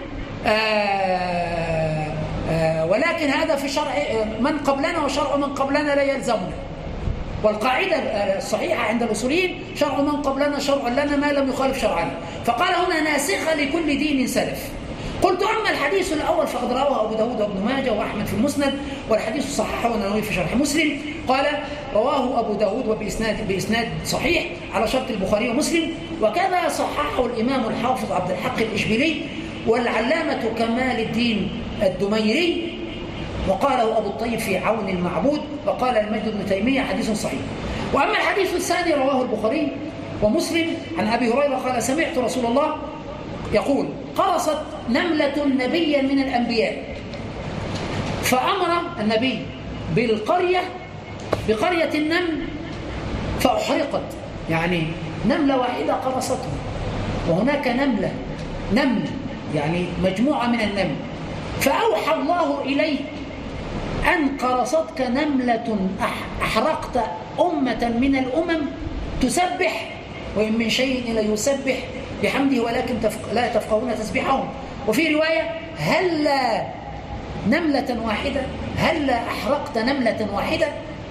آآ آآ ولكن هذا في شرع من قبلنا وشرع من قبلنا لا يلزمنا. والقاعدة الصحيحة عند الأصوليين شرع من قبلنا شرع لنا ما لم يخالف شرعنا. فقال هنا ناسخة لكل دين سلف. قلت: أما الحديث الأول فقد رواه أبو داود وابن ماجه وأحمد في المسند، والحديث صححه النووي في شرح مسلم. قال: رواه أبو داود وبإسناد بإسناد صحيح على شرط البخاري ومسلم، وكذا صححه الإمام الحافظ عبد الحق الإشبيلي والعلامة كمال الدين الدميري، وقاله أبو الطيب في عون المعبود، وقال المجد بن تيمية حديث صحيح. وأما الحديث الثاني رواه البخاري ومسلم عن أبي هريرة قال: سمعت رسول الله يقول: قرصت نملة نبيا من الأنبياء، فأمر النبي بالقرية بقرية النمل فأحرقت. يعني نملة واحدة قرصته، وهناك نملة نمل يعني مجموعة من النمل، فأوحى الله إليه أن قرصتك نملة أحرقت أمة من الأمم تسبح، وإن من شيء لا يسبح بحمده ولكن لا تفقهون تسبيحهم. وفي رواية: هلا نملة واحدة، هلا أحرقت نملة واحدة.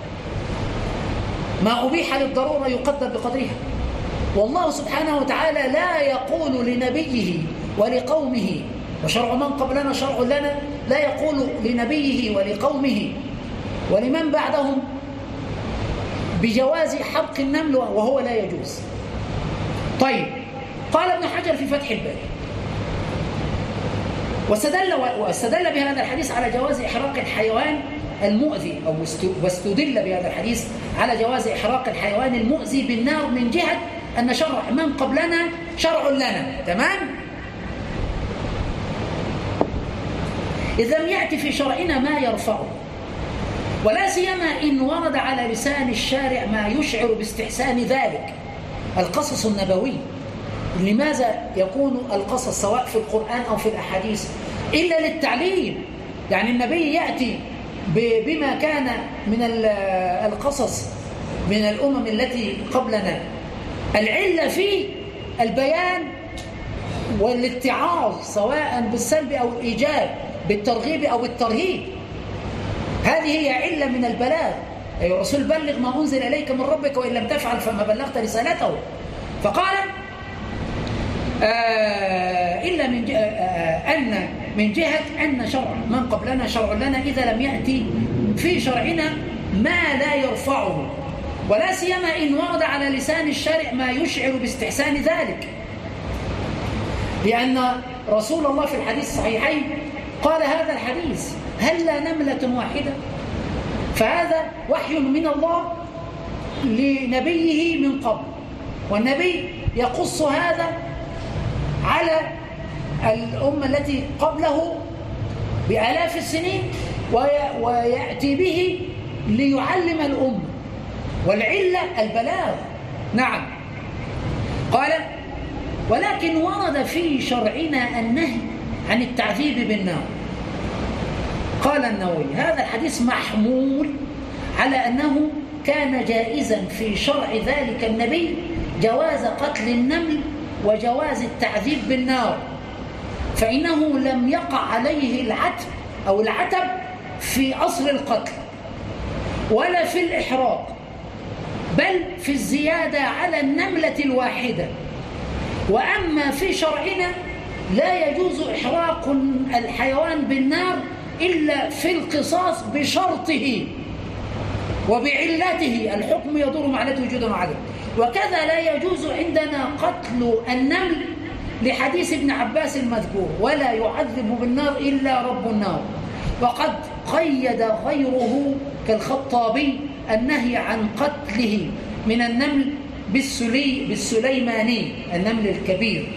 ما أبيح للضرورة يقدر بقدرها. والله سبحانه وتعالى لا يقول لنبيه ولقومه وشرع من قبلنا شرع لنا، لا يقول لنبيه ولقومه ولمن بعدهم بجواز حرق النمل وهو لا يجوز. طيب، قال ابن حجر في فتح الباري: واستدل واستدل بهذا الحديث على جواز إحراق الحيوان المؤذي، أو واستدل بهذا الحديث على جواز إحراق الحيوان المؤذي بالنار من جهة أن شرع من قبلنا شرع لنا. تمام؟ إذ لم يأتي في شرعنا ما يرفعه، ولا سيما إن ورد على لسان الشارع ما يشعر باستحسان ذلك. القصص النبوي، لماذا يكون القصص سواء في القرآن أو في الأحاديث إلا للتعليم؟ يعني النبي يأتي بما كان من القصص من الأمم التي قبلنا، العلة فيه البيان والاتعاظ سواء بالسلب أو الإيجاب، بالترغيب أو الترهيب. هذه هي علة من البلاغ. أي الرسول بلغ ما أنزل إليك من ربك وإن لم تفعل فما بلغت رسالته. فقال آه إلا من آه أن من جهة أن شرع من قبلنا شرع لنا إذا لم يأتي في شرعنا ما لا يرفعه، ولا سيما إن ورد على لسان الشارع ما يشعر باستحسان ذلك، لأن رسول الله في الحديث الصحيحين قال هذا الحديث هل لا نملة واحدة؟ فهذا وحي من الله لنبيه من قبل، والنبي يقص هذا على الأمة التي قبله بآلاف السنين ويأتي به ليعلم الأمة، والعلة البلاغ. نعم. قال ولكن ورد في شرعنا النهي عن التعذيب بالنار. قال النووي هذا الحديث محمول على أنه كان جائزا في شرع ذلك النبي جواز قتل النمل وجواز التعذيب بالنار، فإنه لم يقع عليه العتب أو العتب في أصل القتل ولا في الإحراق، بل في الزيادة على النملة الواحدة. وأما في شرعنا لا يجوز إحراق الحيوان بالنار إلا في القصاص بشرطه وبعلته، الحكم يدور مع علته وجودا وعدم. وكذا لا يجوز عندنا قتل النمل لحديث ابن عباس المذكور ولا يعذب بالنار إلا رب النار. وقد قيد غيره كالخطابي النهي عن قتله من النمل بالسلي بالسليماني النمل الكبير.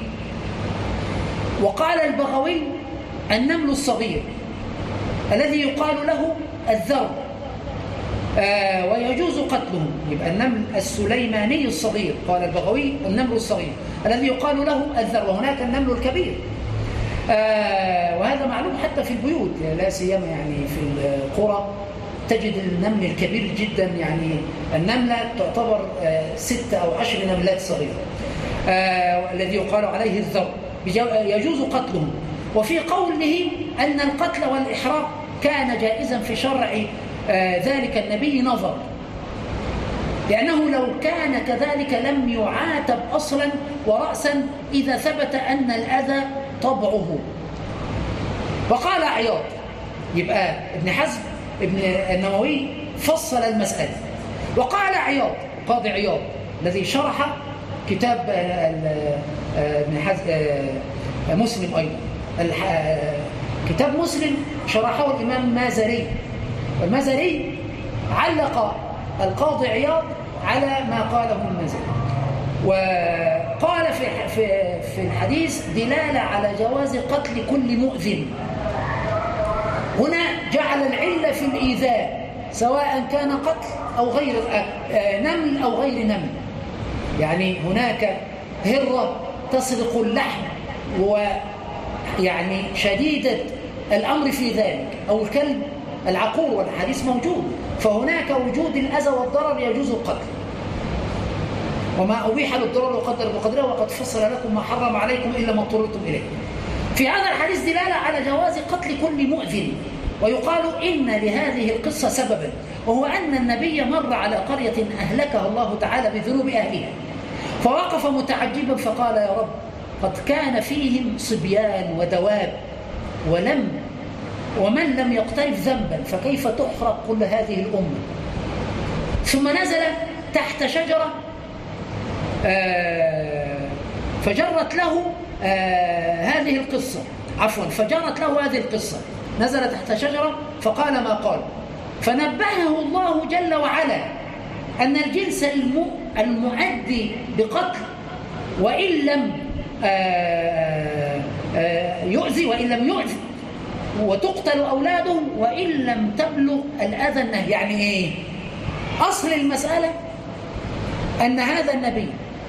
وقال البغوي النمل الصغير الذي يقال له الذر آه ويجوز قتله، يبقى النمل السليماني الصغير. قال البغوي النمل الصغير الذي يقال له الذر، وهناك النمل الكبير. آه وهذا معلوم حتى في البيوت، لا سيما يعني في القرى تجد النمل الكبير جدا، يعني النملة تعتبر آه ستة أو عشر نملات صغيرة آه الذي يقال عليه الذر يجوز قتله. وفي قوله أن القتل والإحراق كان جائزا في شرع آه ذلك النبي نظر، لأنه لو كان كذلك لم يعاتب أصلا ورأسا إذا ثبت أن الأذى طبعه. وقال عياض، يبقى ابن حزم ابن النووي فصل المسألة. وقال عياض قاضي عياض الذي شرح كتاب ابن حزم مسلم أيضا، كتاب مسلم شرحه الإمام مازري، والمازري علق القاضي عياض على ما قاله المازري، وقال في في في الحديث دلالة على جواز قتل كل مؤذن. هنا جعل العلة في الإيذاء سواء كان قتل أو غير نمل أو غير نمل، يعني هناك هرة تسرق اللحم ويعني شديدة الأمر في ذلك، أو الكلب العقور، والحديث موجود، فهناك وجود الأذى والضرر يجوز القتل. وما أبيح للضرر وقدر بقدره وقد فصل لكم ما حرم عليكم إلا ما اضطررتم إليه. في هذا الحديث دلالة على جواز قتل كل مؤذن. ويقال إن لهذه القصة سببا، وهو أن النبي مر على قرية أهلكها الله تعالى بذنوب أهلها، فوقف متعجبا فقال يا رب قد كان فيهم صبيان ودواب ولم ومن لم يقترف ذنبا فكيف تحرق كل هذه الأمة. ثم نزل تحت شجرة آه فجرت له آه هذه القصة عفوا فجرت له هذه القصة، نزل تحت شجرة فقال ما قال، فنبهه الله جل وعلا أن الجنس المؤدي بقتل وإن لم يؤذي وإن لم يؤذي وتقتل أولاده وإن لم تبلغ الأذى النهي. يعني إيه؟ أصل المسألة أن هذا النبي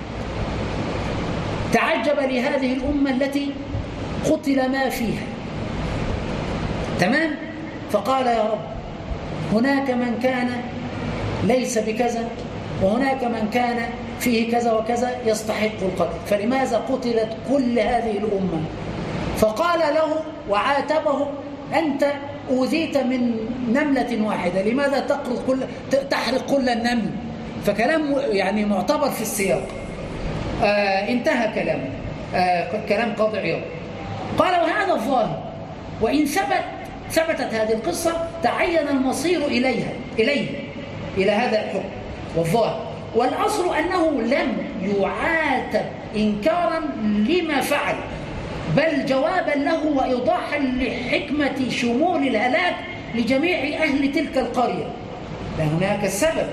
تعجب لهذه الأمة التي قتل ما فيها، تمام؟ فقال يا رب هناك من كان ليس بكذا وهناك من كان فيه كذا وكذا يستحق القتل، فلماذا قتلت كل هذه الأمة؟ فقال له وعاتبه أنت أوذيت من نملة واحدة، لماذا تحرق كل, تحرق كل النمل؟ فكلام يعني معتبر في السياق. آه انتهى كلامه، آه كلام قاضي عياض. قال وهذا الظاهر، وإن ثبت ثبتت هذه القصة تعين المصير إليها إليه إلى هذا الحكم والظاهر، والأصل أنه لم يعاتب إنكارا لما فعل، بل جوابا له وإيضاحا لحكمة شمول الهلاك لجميع أهل تلك القرية، فهناك السبب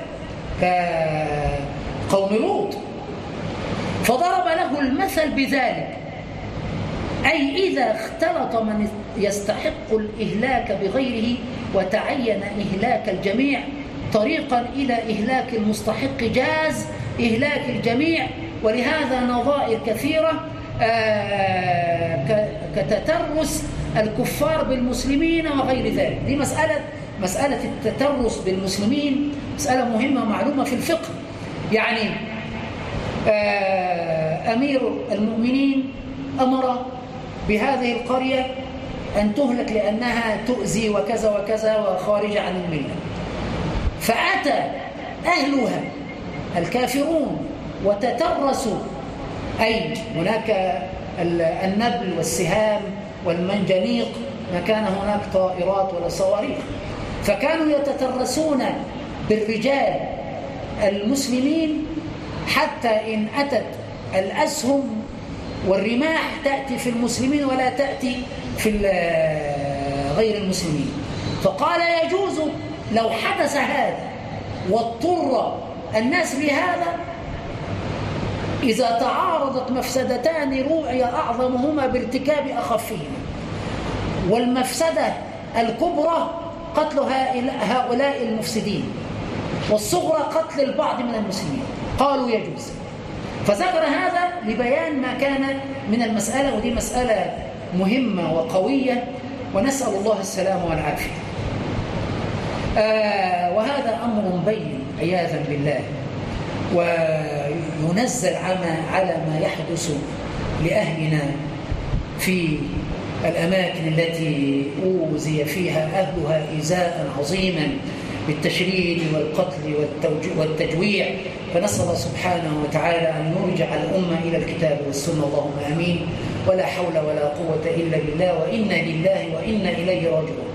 كقوم لوط. فضرب له المثل بذلك، أي إذا اختلط من يستحق الإهلاك بغيره وتعين إهلاك الجميع طريقا إلى إهلاك المستحق جاز إهلاك الجميع، ولهذا نظائر كثيرة كتترس الكفار بالمسلمين وغير ذلك. دي مسألة مسألة التترس بالمسلمين مسألة مهمة معلومة في الفقه. يعني أمير المؤمنين أمر بهذه القرية أن تهلك لأنها تؤذي وكذا وكذا وخارجة عن الملة، فأتى أهلها الكافرون وتترسوا، أي هناك النبل والسهام والمنجنيق، ما كان هناك طائرات ولا صواريخ، فكانوا يتترسون بالرجال المسلمين حتى إن أتت الأسهم والرماح تأتي في المسلمين ولا تأتي في غير المسلمين. فقال يجوز لو حدث هذا واضطر الناس لهذا إذا تعارضت مفسدتان رؤي أعظمهما بارتكاب أخفهما، والمفسدة الكبرى قتل هؤلاء المفسدين، والصغرى قتل البعض من المسلمين، قالوا يجوز. فذكر هذا لبيان ما كان من المسألة، ودي مسألة مهمة وقوية، ونسأل الله السلام والعافية. آه وهذا أمر بين عياذا بالله، وينزل على ما يحدث لأهلنا في الأماكن التي أوذي فيها أهلها إيذاء عظيما بالتشريد والقتل والتجويع. فنسأل الله سبحانه وتعالى أن يرجع الأمة إلى الكتاب والسنة، اللهم آمين. ولا حول ولا قوة إلا بالله، وإنا لله وإنا إليه راجعون.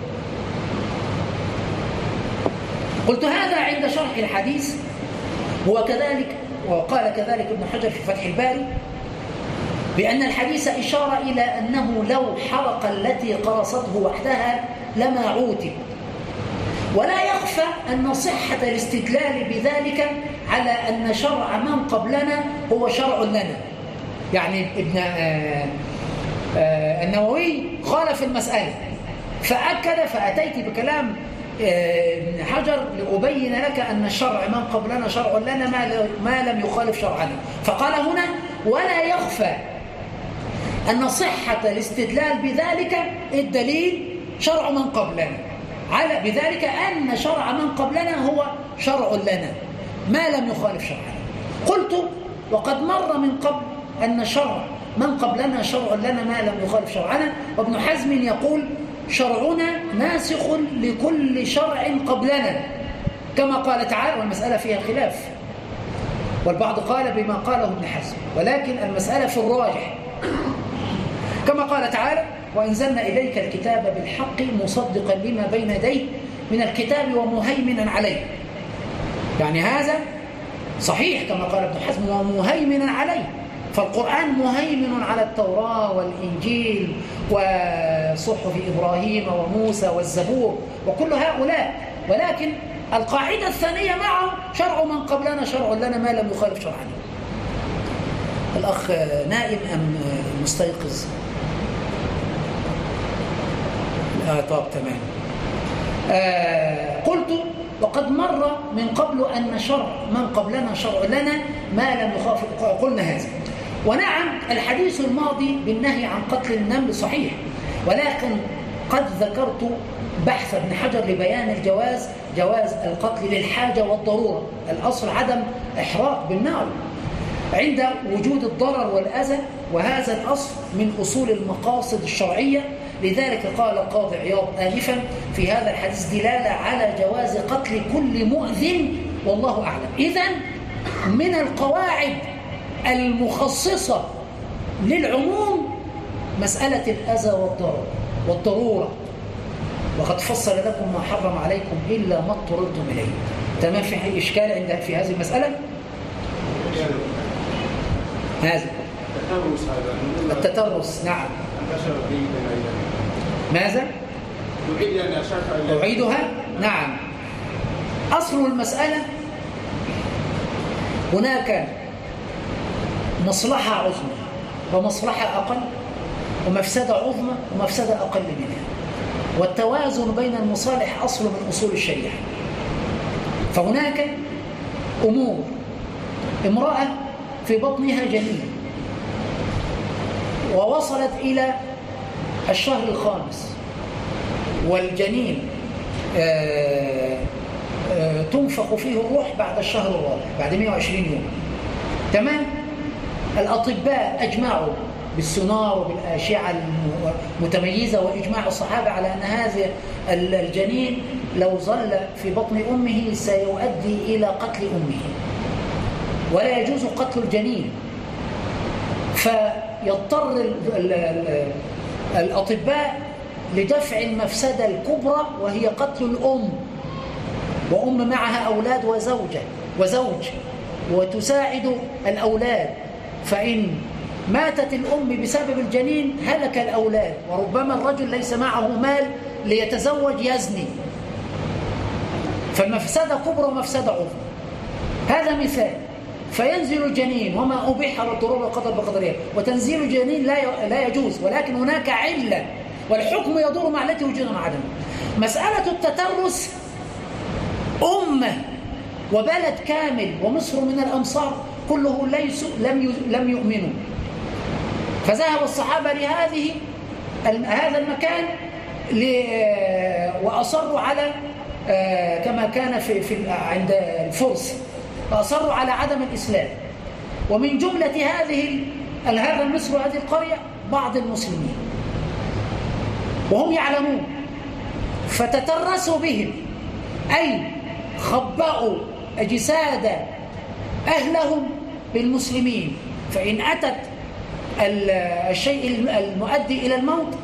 قلت هذا عند شرح الحديث، هو كذلك وقال كذلك ابن حجر في فتح الباري بأن الحديث إشارة إلى أنه لو حرق التي قرصته وحدها لما عوتب، ولا يخفى أن صحة الاستدلال بذلك على أن شرع من قبلنا هو شرع لنا. يعني ابن آآ آآ النووي قال في المسألة فأكد، فأتيت بكلام ابن حجر لأبين لك أن الشرع من قبلنا شرع لنا ما لم يخالف شرعنا. فقال هنا ولا يخفى أن صحة الاستدلال بذلك الدليل شرع من قبلنا، على بذلك أن شرع من قبلنا هو شرع لنا ما لم يخالف شرعنا. قلت وقد مر من قبل أن شرع من قبلنا شرع لنا ما لم يخالف شرعنا، وابن حزم يقول شرعنا ناسخ لكل شرع قبلنا كما قال تعالى، والمسألة فيها خلاف، والبعض قال بما قاله ابن حزم، ولكن المسألة في الراجح كما قال تعالى وأنزلنا إليك الكتاب بالحق مصدقا لما بين يديه من الكتاب ومهيمنا عليه. يعني هذا صحيح كما قال ابن حزم ومهيمنا عليه، فالقرآن مهيمن على التوراة والإنجيل وصحف إبراهيم وموسى والزبور وكل هؤلاء، ولكن القاعدة الثانية معه شرع من قبلنا شرع لنا ما لم يخالف شرعنا. الأخ نائم أم مستيقظ؟ آه طب تمام. آه قلت وقد مر من قبل أن شرع من قبلنا شرع لنا ما لم يخالف، قلنا هذا. ونعم الحديث الماضي بالنهي عن قتل النمل صحيح، ولكن قد ذكرت بحث ابن حجر لبيان الجواز، جواز القتل للحاجة والضرورة. الأصل عدم إحراق بالنار عند وجود الضرر والأذى، وهذا الأصل من أصول المقاصد الشرعية. لذلك قال القاضي عياض آنفا في هذا الحديث دلالة على جواز قتل كل مؤذن والله أعلم. إذن من القواعد المخصصة للعموم مسألة الأذى والضرر والضرورة، وقد فصل لكم ما حرم عليكم إلا ما اضطررتم إليه. تمام؟ في أي إشكال عند في هذه المسألة؟ هذا التترس. نعم. ماذا؟ أعيدها؟ نعم. أصل المسألة هناك مصلحة عظمى ومصلحة أقل، ومفسدة عظمى ومفسدة أقل منها، والتوازن بين المصالح أصل من أصول الشريعة. فهناك أمور، امرأة في بطنها جنين ووصلت إلى الشهر الخامس، والجنين آآ آآ تنفخ فيه الروح بعد الشهر الرابع بعد مئة وعشرين يوم. تمام؟ الأطباء أجمعوا بالسونار وبالأشعة المتميزة وإجماع الصحابة على أن هذا الجنين لو ظل في بطن أمه سيؤدي إلى قتل أمه، ولا يجوز قتل الجنين. فيضطر الأطباء لدفع المفسدة الكبرى وهي قتل الأم، وأم معها أولاد وزوجة وزوج وتساعد الأولاد، فإن ماتت الأم بسبب الجنين هلك الأولاد، وربما الرجل ليس معه مال ليتزوج يزني، فالمفسدة كبرى ومفسدة عظمى. هذا مثال. فينزل الجنين وما أبيح على الضرورة والقدر بقدرها، وتنزيل الجنين لا لا يجوز، ولكن هناك علة والحكم يدور مع التي وجودا وعدمه. مسألة التترس أمة وبلد كامل ومصر من الأمصار كله ليسوا لم لم يؤمنوا، فذهب الصحابة لهذه هذا المكان وأصروا على كما كان في في عند الفرس، فأصروا على عدم الإسلام. ومن جملة هذه هذا المصر وهذه القرية بعض المسلمين وهم يعلمون، فتترسوا بهم، أي خبأوا أجساد أهلهم بالمسلمين، فإن أتت الشيء المؤدي إلى الموت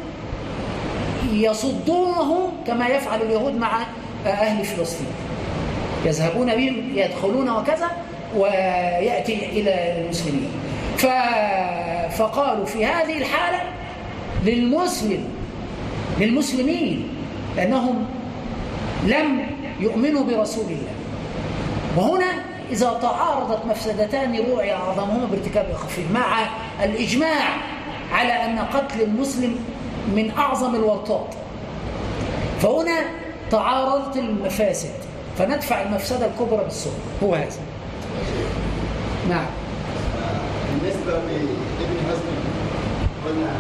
يصدونه كما يفعل اليهود مع أهل فلسطين، يذهبون بهم يدخلون وكذا ويأتي إلى المسلمين. فقالوا في هذه الحالة للمسلم للمسلمين لأنهم لم يؤمنوا برسول الله. وهنا إذا تعارضت مفسدتان روعي أعظمهما بارتكاب الخفيف، مع الإجماع على أن قتل المسلم من أعظم الورطات، فهنا تعارضت المفاسد فندفع المفسدة الكبرى بالصغرى. هو هذا. نعم. بالنسبة لابن حزم قلنا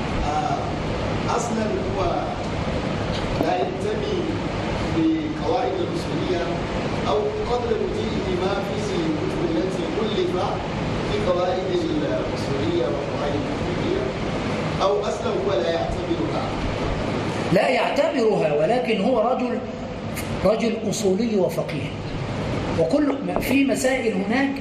أصلا هو لا ينتمي بقواعد المسلمية، أو قبل وجوده ما في الكتب التي ألف في قواعد المسلمية وقواعد الفقهية، أو أصلا هو لا يعتبرها. لا يعتبرها، ولكن هو رجل رجل أصولي وفقيه، وكل في مسائل هناك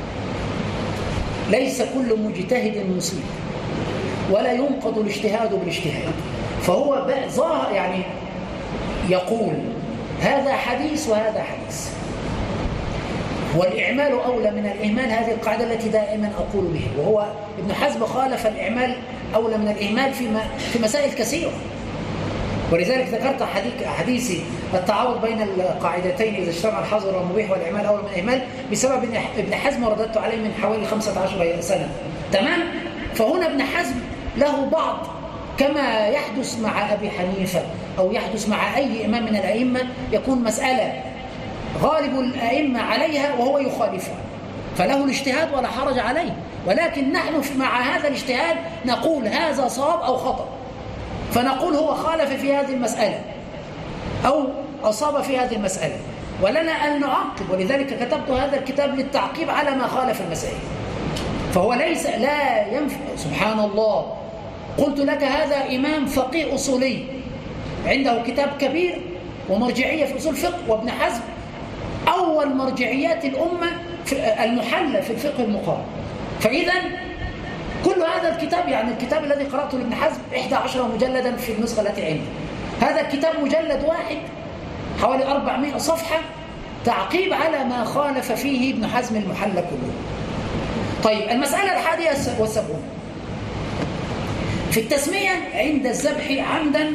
ليس كل مجتهد مصيب، ولا ينقض الاجتهاد بالاجتهاد. فهو ظاهر يعني يقول هذا حديث وهذا حديث، والإعمال أولى من الإهمال، هذه القاعدة التي دائما أقول بها. وهو ابن حزم خالف الإعمال أولى من الإهمال في في مسائل كثيرة، ولذلك ذكرت حديثي التعارض بين القاعدتين إذا اجتمع الحظر والمبيح والإعمال أولى من الإهمال بسبب ابن حزم، ورددت عليه من حوالي خمسة عشر سنة. تمام؟ فهنا ابن حزم له بعض، كما يحدث مع أبي حنيفة أو يحدث مع أي إمام من الأئمة، يكون مسألة غالب الأئمة عليها وهو يخالفها، فله الاجتهاد ولا حرج عليه، ولكن نحن مع هذا الاجتهاد نقول هذا صواب أو خطأ، فنقول هو خالف في هذه المسألة أو أصاب في هذه المسألة، ولنا أن نعقب. ولذلك كتبت هذا الكتاب للتعقيب على ما خالف المسائل. فهو ليس لا ينفع. سبحان الله، قلت لك هذا إمام فقيه أصولي عنده كتاب كبير ومرجعية في أصول الفقه، وابن حزم أول مرجعيات الأمة في المحلى في الفقه المقارن. فإذا كل هذا الكتاب، يعني الكتاب الذي قرأته لابن حزم إحدى عشرة مجلدا في النسخة التي عندي، هذا الكتاب مجلد واحد حوالي أربعمائة صفحة تعقيب على ما خالف فيه ابن حزم المحلى كله. طيب، المسألة الحادية والسبعون في التسمية عند الذبح عمدا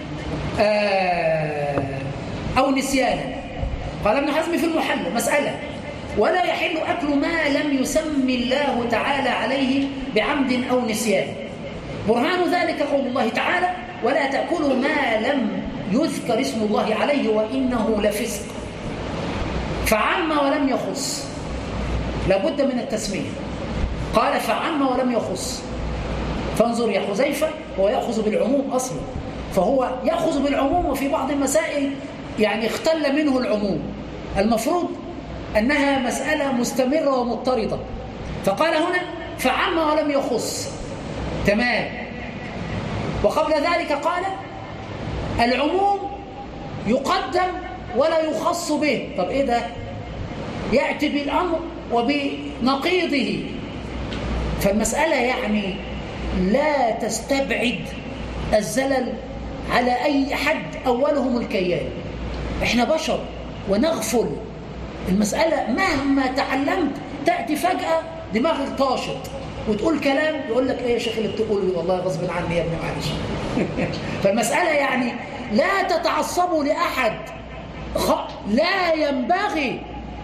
أو نسيانا. قال ابن حزم في المحلى مسألة: ولا يحل أكل ما لم يسمي الله تعالى عليه بعمد أو نسيان. برهان ذلك قول الله تعالى: ولا تأكلوا ما لم يذكر اسم الله عليه وإنه لفسق. فعم ولم يخص، لابد من التسمية. قال فعم ولم يخص، فانظر يا حذيفة، هو يأخذ بالعموم أصلا، فهو يأخذ بالعموم، وفي بعض المسائل يعني اختل منه العموم، المفروض أنها مسألة مستمرة ومضطردة، فقال هنا فعم ولم يخص. تمام. وقبل ذلك قال العموم يقدم ولا يخص به. طب إيه ده؟ يأتي بالأمر وبنقيضه. فالمسألة يعني لا تستبعد الزلل على أي حد، أولهم الكيان. إحنا بشر ونغفل. المسألة مهما تعلمت تأتي فجأة دماغك طاشت وتقول كلام يقول لك إيه يا شيخ اللي بتقوله؟ والله غصب عني يا ابني معلش. فالمسألة يعني لا تتعصبوا لأحد، لا ينبغي.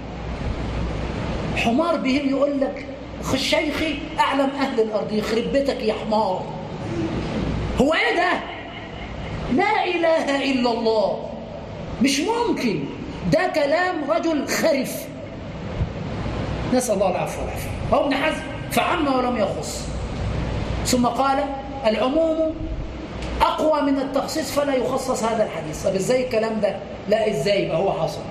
حمار بهم يقول لك شيخي أعلم أهل الأرض، يخرب بيتك يا حمار. هو إيه ده؟ لا إله إلا الله، مش ممكن. ده كلام رجل خرف، نسأل الله العفو والعافية. هو ابن حزم فعم ولم يخص، ثم قال العموم أقوى من التخصيص فلا يخصص هذا الحديث. طب إزاي الكلام ده؟ لا، إزاي ما هو حصل.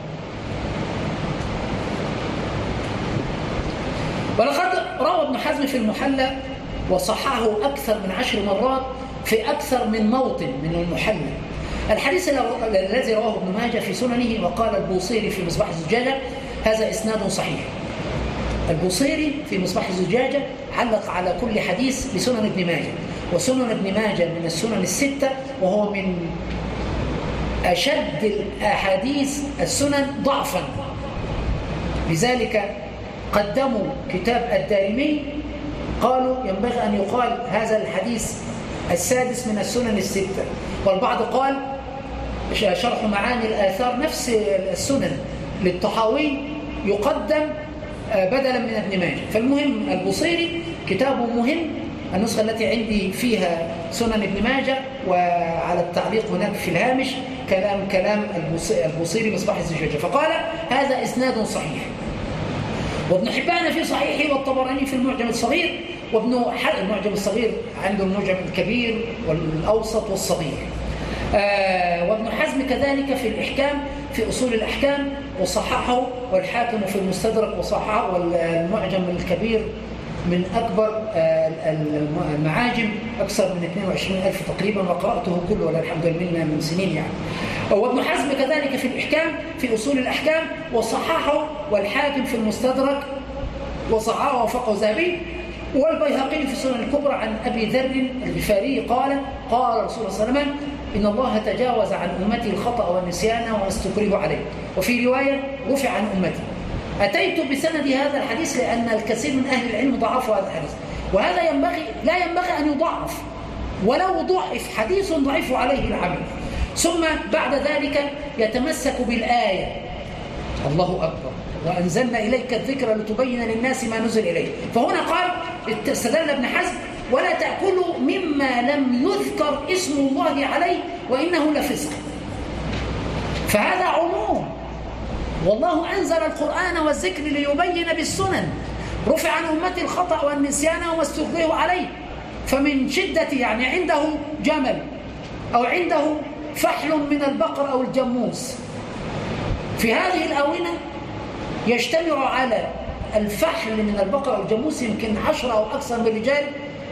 ولقد روى ابن حزم في المحلى وصححه أكثر من عشر مرات في أكثر من موطن من المحلى الحديث الذي رواه ابن ماجه في سننه. وقال البوصيري في مصباح الزجاجة هذا إسناد صحيح. البوصيري في مصباح الزجاجة علق على كل حديث بسنن ابن ماجه، وسنن ابن ماجه من السنن الستة، وهو من أشد الأحاديث السنن ضعفا، لذلك قدموا كتاب الدارمي، قالوا ينبغي أن يقال هذا الحديث السادس من السنن الستة. والبعض قال شرح معاني الآثار نفس السنن للطحاوي يقدم بدلا من ابن ماجه. فالمهم البوصيري كتابه مهم، النسخة التي عندي فيها سنن ابن ماجه، وعلى التعليق هناك في الهامش كلام كلام البوصيري مصباح الزجاجة، فقال هذا إسناد صحيح. وابن حبان في صحيحه، والطبراني في المعجم الصغير، وابن المعجم الصغير عنده المعجم الكبير والأوسط والصغير. آه وابن حزم كذلك في الإحكام في أصول الأحكام وصححه، والحاكم في المستدرك وصححه، والمعجم الكبير من أكبر آه المعاجم، أكثر من اثنين وعشرين ألف تقريبا، وقرأته كله ولا الحمد لله من سنين يعني. وابن حزم كذلك في الإحكام في أصول الأحكام وصححه، والحاكم في المستدرك وصححه وفقه ذهبي، والبيهقي في السنن الكبرى عن أبي ذر الغفاري قال قال رسول الله صلى الله عليه وسلم إن الله تجاوز عن أمتي الخطأ والنسيان وما استكرهوا عليه. وفي رواية رفع عن أمتي. أتيت بسند هذا الحديث لأن الكثير من أهل العلم ضعفوا هذا الحديث، وهذا ينبغي لا ينبغي أن يضعف، ولو ضعف حديث ضعيف عليه العمل. ثم بعد ذلك يتمسك بالآية الله أكبر وأنزلنا إليك الذكر لتبين للناس ما نزل إليه. فهنا قال استدل ابن حزم ولا تأكلوا مما لم يذكر اسم الله عليه وإنه لفسق. فهذا عموم، والله أنزل القرآن والذكر ليبين بالسنن، رفع عن أمتي الخطأ والنسيان وما استكرهوا عليه. فمن شدة يعني عنده جمل أو عنده فحل من البقر أو الجاموس، في هذه الآونة يجتمع على الفحل من البقر أو الجاموس يمكن عشرة أو أكثر من الرجال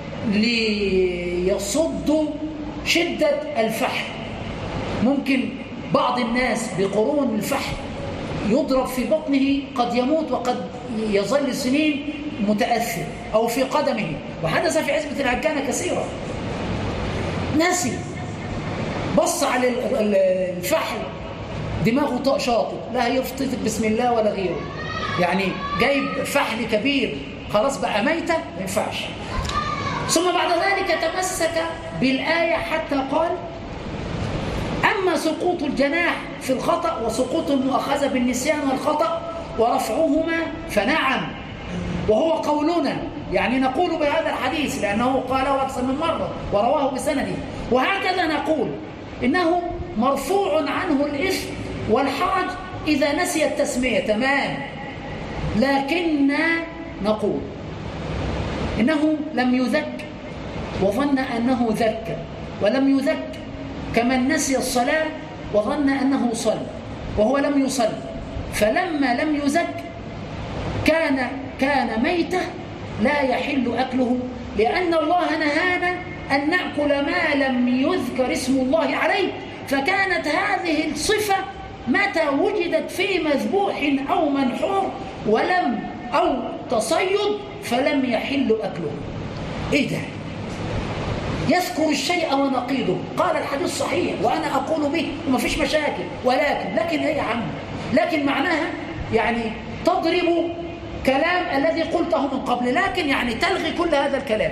ليصدوا شدة الفحل. ممكن بعض الناس بقرون الفحل يضرب في بطنه قد يموت وقد يظل سنين متأثر، أو في قدمه، وحدث في عزبة العجانة كثيرا. ناسي بص على الفحل دماغه شاطئ، لا يفتت بسم الله ولا غيره، يعني جايب فحل كبير خلاص بقى ميتة ما ينفعش. ثم بعد ذلك تمسك بالآية حتى قال أما سقوط الجناح في الخطأ وسقوط المؤاخذة بالنسيان والخطأ ورفعهما فنعم، وهو قولنا، يعني نقول بهذا الحديث لأنه قاله أكثر من مرة ورواه بسنده. وهكذا نقول إنه مرفوع عنه الإثم والحرج إذا نسي التسمية تمام، لكن نقول إنه لم يذك وظن أنه ذك، ولم يذك كمن نسي الصلاة وظن أنه صلى وهو لم يصلي، فلما لم يزك كان كان ميتة لا يحل أكله، لأن الله نهانا أن نأكل ما لم يذكر اسم الله عليه. فكانت هذه الصفة متى وجدت في مذبوح أو منحور ولم أو تصيد فلم يحل أكله. إيه ده؟ يذكر الشيء ونقيضه. قال الحديث صحيح وأنا أقول به وما فيش مشاكل، ولكن لكن هي عم لكن معناها يعني تضرب كلام الذي قلته من قبل، لكن يعني تلغي كل هذا الكلام.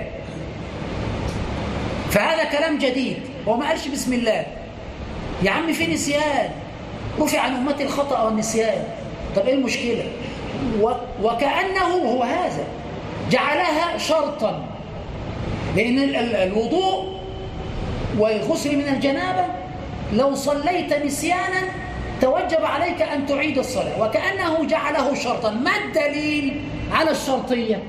فهذا كلام جديد، هو ما قالش بسم الله يا عم، في نسيان، رفع عن أمتي الخطأ والنسيان. طب إيه المشكلة؟ وكأنه هو هذا جعلها شرطا، لأن الوضوء والغسل من الجنابة لو صليت نسيانا توجب عليك أن تعيد الصلاة، وكأنه جعله شرطا. ما الدليل على الشرطية؟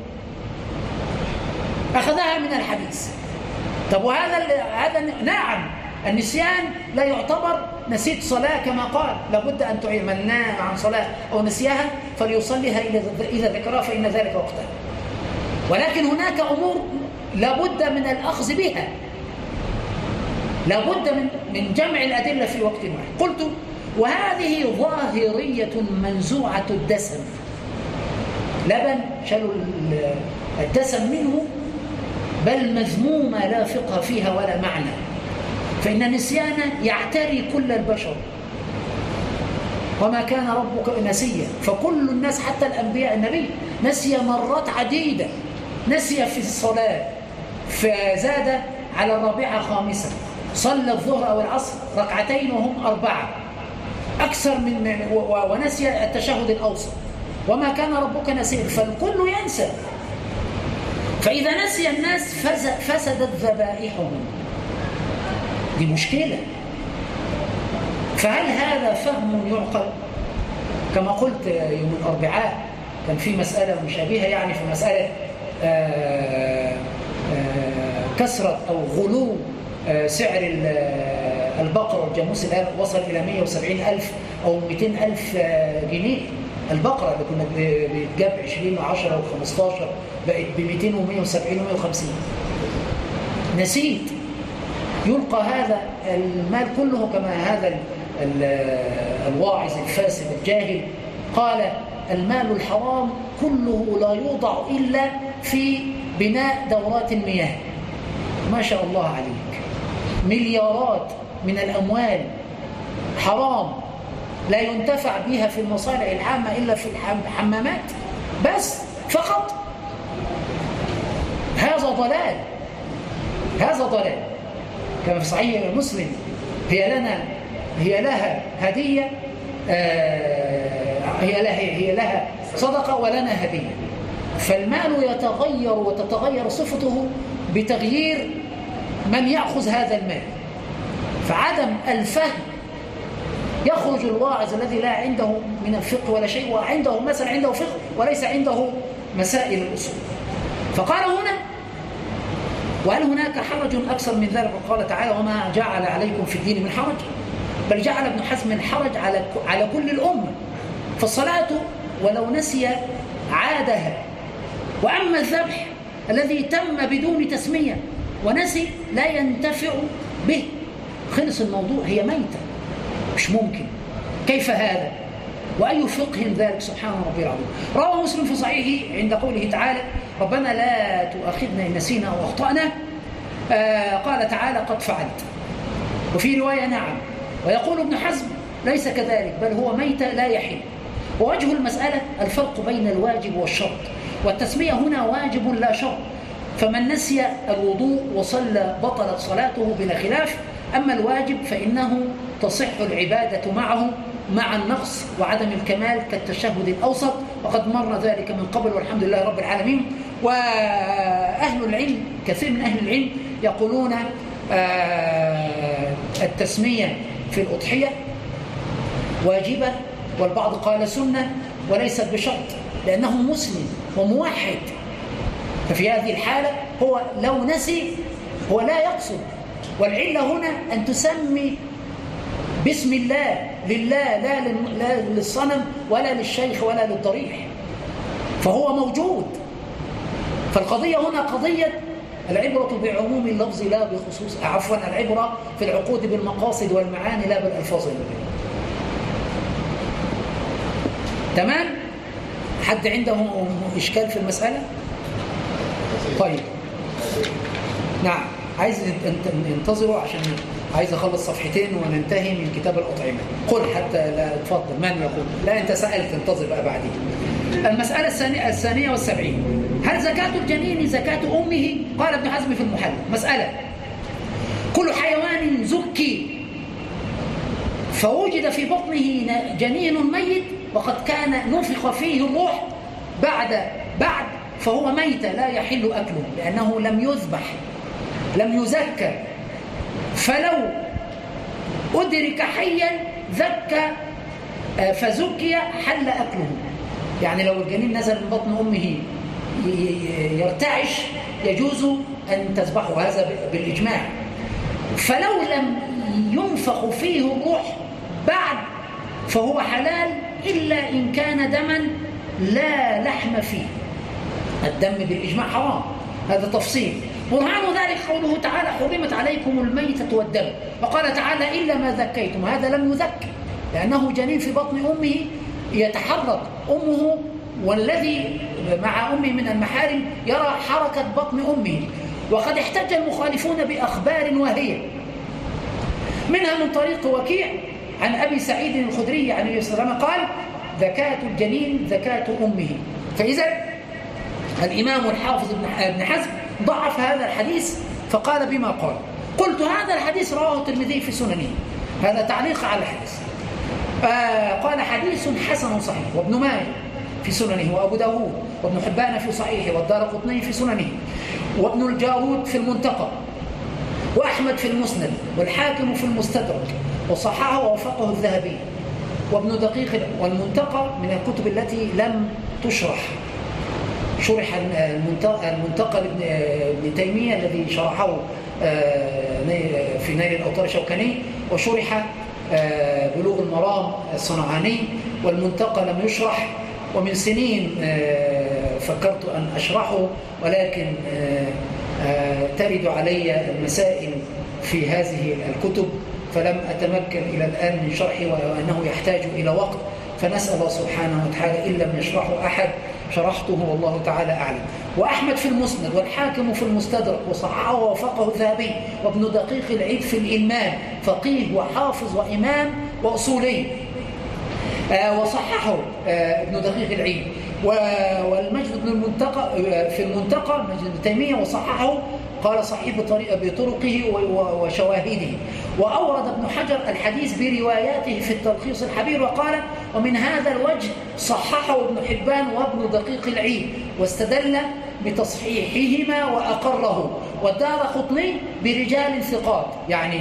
أخذها من الحديث. طب وهذا هذا نعم النسيان لا يعتبر نسيت صلاة كما قال، لابد أن تعيد. من نام عن صلاة أو نسيها فليصليها إذا ذكرها فإن ذلك وقتها. ولكن هناك أمور لابد من الأخذ بها، لابد من من جمع الأدلة في وقت واحد. قلت وهذه ظاهرية منزوعة الدسم، لبن شالوا الدسم منه، بل مذمومة لا فقه فيها ولا معنى. فإن النسيان يعتري كل البشر، وما كان ربك نسيا، فكل الناس حتى الأنبياء، النبي نسي مرات عديدة، نسي في الصلاة فزاد على الرابعة خامسة، صلى الظهر أو العصر ركعتين وهم أربعة أكثر من، ونسي التشهد الأوسط. وما كان ربك نسيا، فالكل ينسى. فإذا نسي الناس فسدت ذبائحهم، دي مشكلة. فهل هذا فهم يعقل؟ كما قلت يوم الأربعاء كان في مسألة مشابهة، يعني في مسألة آآ آآ كسرة أو غلو سعر البقرة والجاموس، الآن وصل إلى مئة وسبعين ألف أو مئتين ألف جنيه. البقرة اللي كنا بتجاب عشرين وعشرة وخمستاشر بقت بمئتين ومئة وسبعين ومئة وخمسين. نسيت يلقى هذا المال كله كما هذا الواعظ الفاسد الجاهل قال: المال الحرام كله لا يوضع إلا في بناء دورات المياه. ما شاء الله عليك، مليارات من الأموال حرام لا ينتفع بها في المصالح العامة إلا في الحمامات بس فقط. هذا ضلال، هذا ضلال. كما في صحيح مسلم هي لنا هي لها هدية آه هي لها هي لها صدقة ولنا هدية. فالمال يتغير وتتغير صفته بتغيير من يأخذ هذا المال. فعدم الفهم، يخرج الواعظ الذي لا عنده من الفقه ولا شيء، وعنده مثلا عنده فقه وليس عنده مسائل الأصول. فقال هنا: وهل هناك حرج أكثر من ذلك؟ قال تعالى: وما جعل عليكم في الدين من حرج، بل جعل ابن حزم الحرج على على كل الأمة. فالصلاة ولو نسي عادها. وأما الذبح الذي تم بدون تسمية ونسي لا ينتفع به، خلص الموضوع، هي ميتة، مش ممكن. كيف هذا؟ وأي فقه ذلك؟ سبحان ربي العظيم. روى مسلم في صحيحه عند قوله تعالى: ربنا لا تؤاخذنا إن نسينا أو أخطأنا. آه قال تعالى: قد فعلت. وفي رواية: نعم. ويقول ابن حزم: ليس كذلك، بل هو ميتة لا يحل. ووجه المسألة الفرق بين الواجب والشرط، والتسمية هنا واجب لا شرط. فمن نسي الوضوء وصلى بطلت صلاته بلا خلاف. أما الواجب فإنه تصح العبادة معه مع النقص وعدم الكمال كالتشهد الأوسط، وقد مر ذلك من قبل والحمد لله رب العالمين. وأهل العلم، كثير من أهل العلم يقولون التسمية في الأضحية واجبة، والبعض قال سنة وليست بشرط، لأنه مسلم وموحد. ففي هذه الحالة هو لو نسي هو لا يقصد، والعلة هنا أن تسمي باسم الله لله، لا للصنم ولا للشيخ ولا للضريح، فهو موجود. فالقضية هنا قضية العبرة بعموم اللفظ لا بخصوص، عفوا العبرة في العقود بالمقاصد والمعاني لا بالألفاظ والمعاني. تمام؟ حد عنده إشكال في المسألة؟ طيب نعم، عايز انتظروا عشان عايز أخلص صفحتين وننتهي من كتاب الأطعمة. قل حتى لا تفضل، من يقول؟ لا أنت سألت، انتظر بقى بعدين. المسألة الثانية الثانية والسبعين: هل زكاة الجنين زكاة أمه؟ قال ابن حزم في المحل: مسألة: كل حيوان زكي فوجد في بطنه جنين ميت وقد كان نفخ فيه الروح بعد بعد فهو ميت لا يحل أكله، لأنه لم يذبح لم يزكى. فلو أدرك حيا زكى فزكي حل أكله. يعني لو الجنين نزل من بطن أمه يرتعش يجوز أن تذبحه، هذا بالإجماع. فلو لم ينفخ فيه الروح بعد فهو حلال، إلا إن كان دما لا لحم فيه. الدم بالإجماع حرام، هذا تفصيل. برهان ذلك قوله تعالى: حرمت عليكم الميتة والدم. وقال تعالى: إلا ما ذكيتم. هذا لم يذكي لأنه جنين في بطن أمه يتحرك أمه، والذي مع أمه من المحارم يرى حركة بطن أمه. وقد احتج المخالفون بأخبار وهي منها من طريق وكيع عن أبي سعيد الخدري عن النبي صلى الله عليه وسلم قال: زكاة الجنين زكاة أمه. فإذا الإمام الحافظ ابن حزم ضعف هذا الحديث فقال بما قال. قلت: هذا الحديث رواه الترمذي في سننه. هذا تعليق على الحديث. آه قال: حديث حسن صحيح. وابن ماجه في سننه، وأبو داود، وابن حبان في صحيحه، والدارقطني في سننه، وابن الجارود في المنتقى، وأحمد في المسند، والحاكم في المستدرك، وصححه ووافقه الذهبي وابن دقيق. والمنتقى من الكتب التي لم تشرح، شرح المنتقى لابن تيمية الذي شرحه في نيل الأوطار الشوكاني، وشرح بلوغ المرام الصنعاني. والمنتقى لم يشرح، ومن سنين فكرت أن أشرحه، ولكن ترد علي المسائل في هذه الكتب فلم أتمكن إلى الآن من شرحه، وأنه يحتاج إلى وقت. فنسأل الله سبحانه وتعالى إن لم يشرحه أحد شرحته والله تعالى أعلم. وأحمد في المسند، والحاكم في المستدرك، وصححه ووافقه الذهبي، وابن دقيق العيد في الإلمام، فقيه وحافظ وإمام وأصولي. آه وصححه آه ابن دقيق العيد، والمجد بن المنتقى في المنتقى مجد بن تيمية وصححه، قال صحيح بطرقه وشواهده. وأورد ابن حجر الحديث برواياته في التلخيص الحبير وقال: ومن هذا الوجه صححه ابن حبان وابن دقيق العيد، واستدل بتصحيحهما وأقره. والدارقطني برجال ثقات، يعني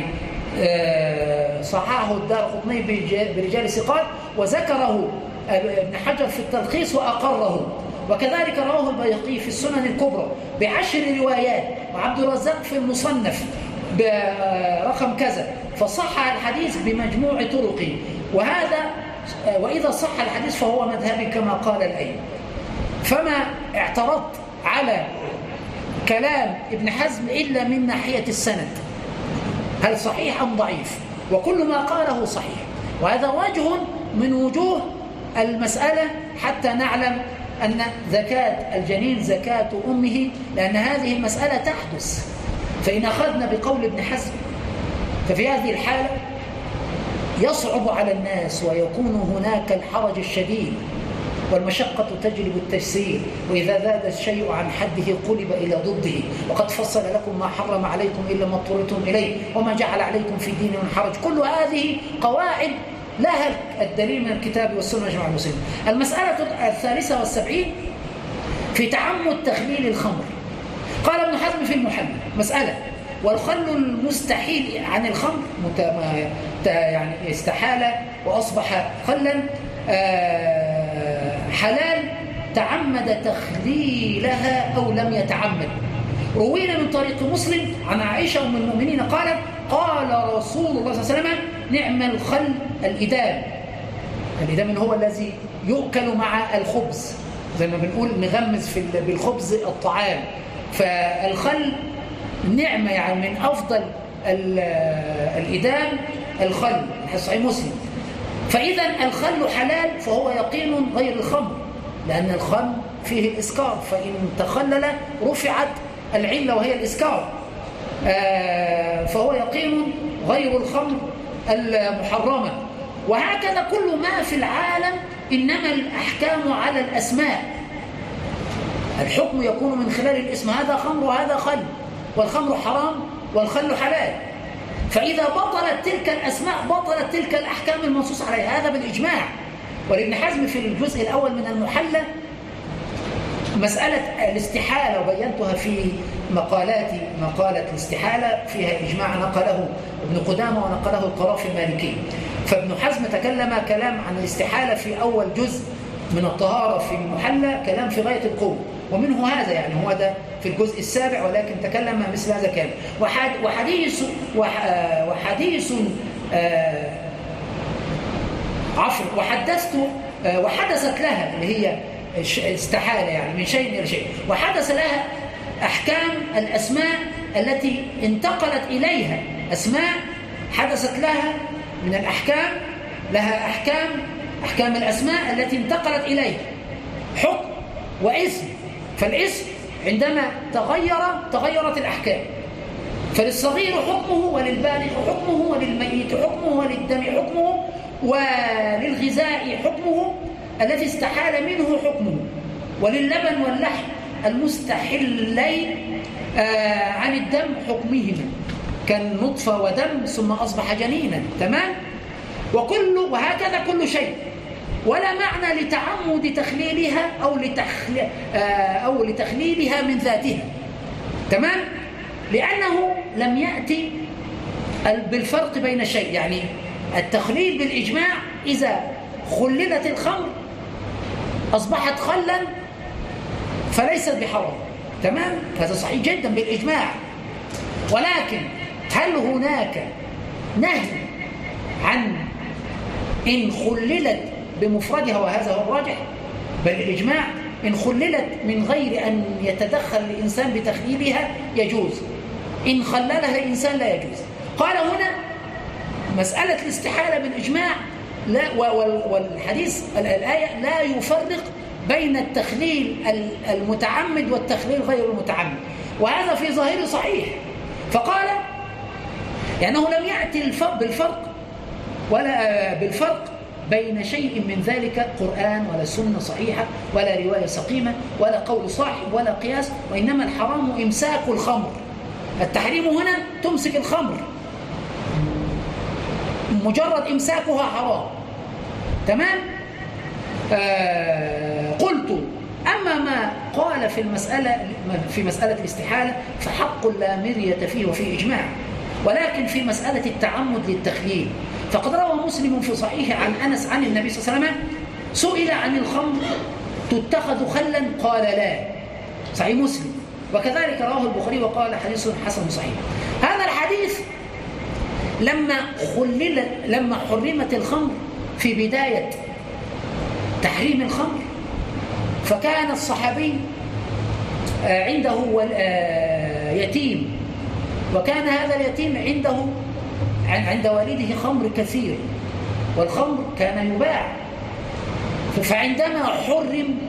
صححه الدارقطني برجال ثقات، وذكره ابن حجر في التلخيص وأقره. وكذلك رواه البيهقي في السنن الكبرى بعشر روايات، وعبد الرزاق في المصنف برقم كذا، فصح الحديث بمجموع طرقه. وهذا وإذا صح الحديث فهو مذهبي كما قال الأئمة. فما اعترضت على كلام ابن حزم إلا من ناحية السند، هل صحيح أم ضعيف؟ وكل ما قاله صحيح، وهذا وجه من وجوه المسألة حتى نعلم أن زكاة الجنين زكاة أمه، لأن هذه المسألة تحدث. فإن أخذنا بقول ابن حزم ففي هذه الحالة يصعب على الناس ويكون هناك الحرج الشديد، والمشقة تجلب التيسير، وإذا زاد الشيء عن حده قلب إلى ضده. وقد فصل لكم ما حرم عليكم إلا ما اضطررتم إليه وما جعل عليكم في الدين من حرج. كل هذه قواعد لها الدليل من الكتاب والسنة والجماعة المسلمين. المسألة الثالثة والسبعين في تعمد تخليل الخمر. قال ابن حزم في المحلى مسألة: والخل المستحيل عن الخمر يعني استحال وأصبح خلا حلال تعمد تخليلها أو لم يتعمد. روينا من طريق مسلم عن عائشة أم المؤمنين قالت: قال رسول الله صلى الله عليه وسلم: نعم الخل الإدام. الإدام هو الذي يؤكل مع الخبز، زي ما بنقول نغمز في بالخبز الطعام. فالخل نعمة، يعني من أفضل الإدام الخل، صحيح مسلم. فإذا الخل حلال فهو يقين غير الخمر، لأن الخمر فيه الإسكار، فإن تخلل رفعت العلة وهي الإسكار. فهو يقين غير الخمر المحرمة. وهكذا كل ما في العالم، إنما الأحكام على الأسماء. الحكم يكون من خلال الاسم، هذا خمر وهذا خل، والخمر حرام والخل حلال. فإذا بطلت تلك الأسماء بطلت تلك الأحكام المنصوص عليها، هذا بالإجماع. ولابن حزم في الجزء الأول من المحلى مسألة الاستحالة، وبينتها في مقالاتي. مقالة الاستحالة فيها إجماع نقله ابن قدامة ونقله القرافي المالكي. فابن حزم تكلم كلام عن الاستحالة في أول جزء من الطهارة في المحلى، كلام في غاية القوة، ومنه هذا، يعني هو ده في الجزء السابع، ولكن تكلم مثل هذا كلام. وحديث وحديث عفوا وحدثت وحدثت لها اللي هي استحالة، يعني من شيء إلى شيء، وحدث لها أحكام الأسماء التي انتقلت إليها، أسماء حدثت لها من الأحكام، لها أحكام أحكام الأسماء التي انتقلت إليها، حكم واسم. فالاسم عندما تغير تغيرت الأحكام، فللصغير حكمه، وللبالغ حكمه، وللميت حكمه، وللدم حكمه، وللغذاء حكمه الذي استحال منه حكمه، ولللبن واللحم المستحلين آه عن الدم حكمهما، كان نطفة ودم ثم أصبح جنينا. تمام؟ وكل وهكذا كل شيء، ولا معنى لتعمد تخليلها أو, لتخل... آه أو لتخليلها من ذاتها. تمام؟ لأنه لم يأتي بالفرق بين شيء، يعني التخليل بالإجماع إذا خللت الخمر أصبحت خلا فليست بحرام. تمام؟ هذا صحيح جدا بالإجماع. ولكن هل هناك نهي عن إن خللت بمفردها، وهذا هو الراجح، بل الإجماع إن خللت من غير أن يتدخل الإنسان بتخليلها يجوز، إن خللها الإنسان لا يجوز. قال هنا مسألة الاستحالة بالإجماع لا، والحديث الآية لا يفرق بين التخليل المتعمد والتخليل غير المتعمد، وهذا في ظاهره صحيح. فقال لأنه لم يأتي الفرق بالفرق ولا بالفرق بين شيء من ذلك قرآن ولا سنة صحيحة ولا رواية سقيمة ولا قول صاحب ولا قياس، وإنما الحرام إمساك الخمر. التحريم هنا تمسك الخمر، مجرد إمساكها حرام. تمام؟ آه قلت أما ما قال في المسألة في مسألة الاستحالة فحق لا مرية فيه وفي إجماع، ولكن في مسألة التعمد للتخليل فقد روى مسلم في صحيحه عن أنس عن النبي صلى الله عليه وسلم سئل عن الخمر تتخذ خلا قال لا، صحيح مسلم، وكذلك رواه البخاري وقال حديث حسن صحيح. هذا الحديث لما خلل لما حرمت الخمر في بداية تحريم الخمر، فكان الصحابي عنده يتيم، وكان هذا اليتيم عنده عند والده خمر كثير، والخمر كان يباع. فعندما حرم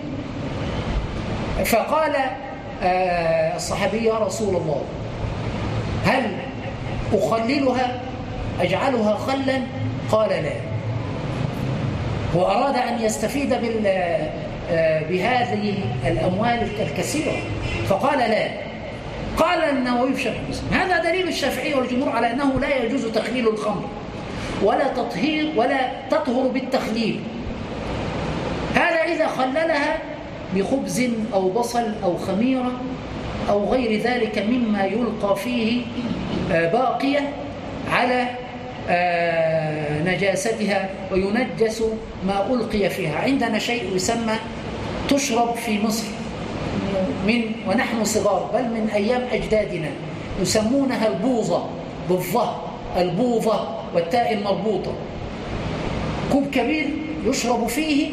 فقال الصحابي يا رسول الله هل أخللها أجعلها خلا؟ قال لا. هو أراد أن يستفيد بهذه الأموال الكثيرة فقال لا. قال النووي في شرح مسلم هذا دليل الشافعي والجمهور على أنه لا يجوز تخليل الخمر ولا تطهير ولا تطهر بالتخليل. هذا إذا خللها بخبز أو بصل أو خميرة أو غير ذلك مما يلقى فيه باقية على نجاستها وينجس ما ألقي فيها. عندنا شيء يسمى تشرب في مصر من ونحن صغار بل من أيام أجدادنا يسمونها البوظة بالظه، البوظة والتاء المربوطة، كوب كبير يشرب فيه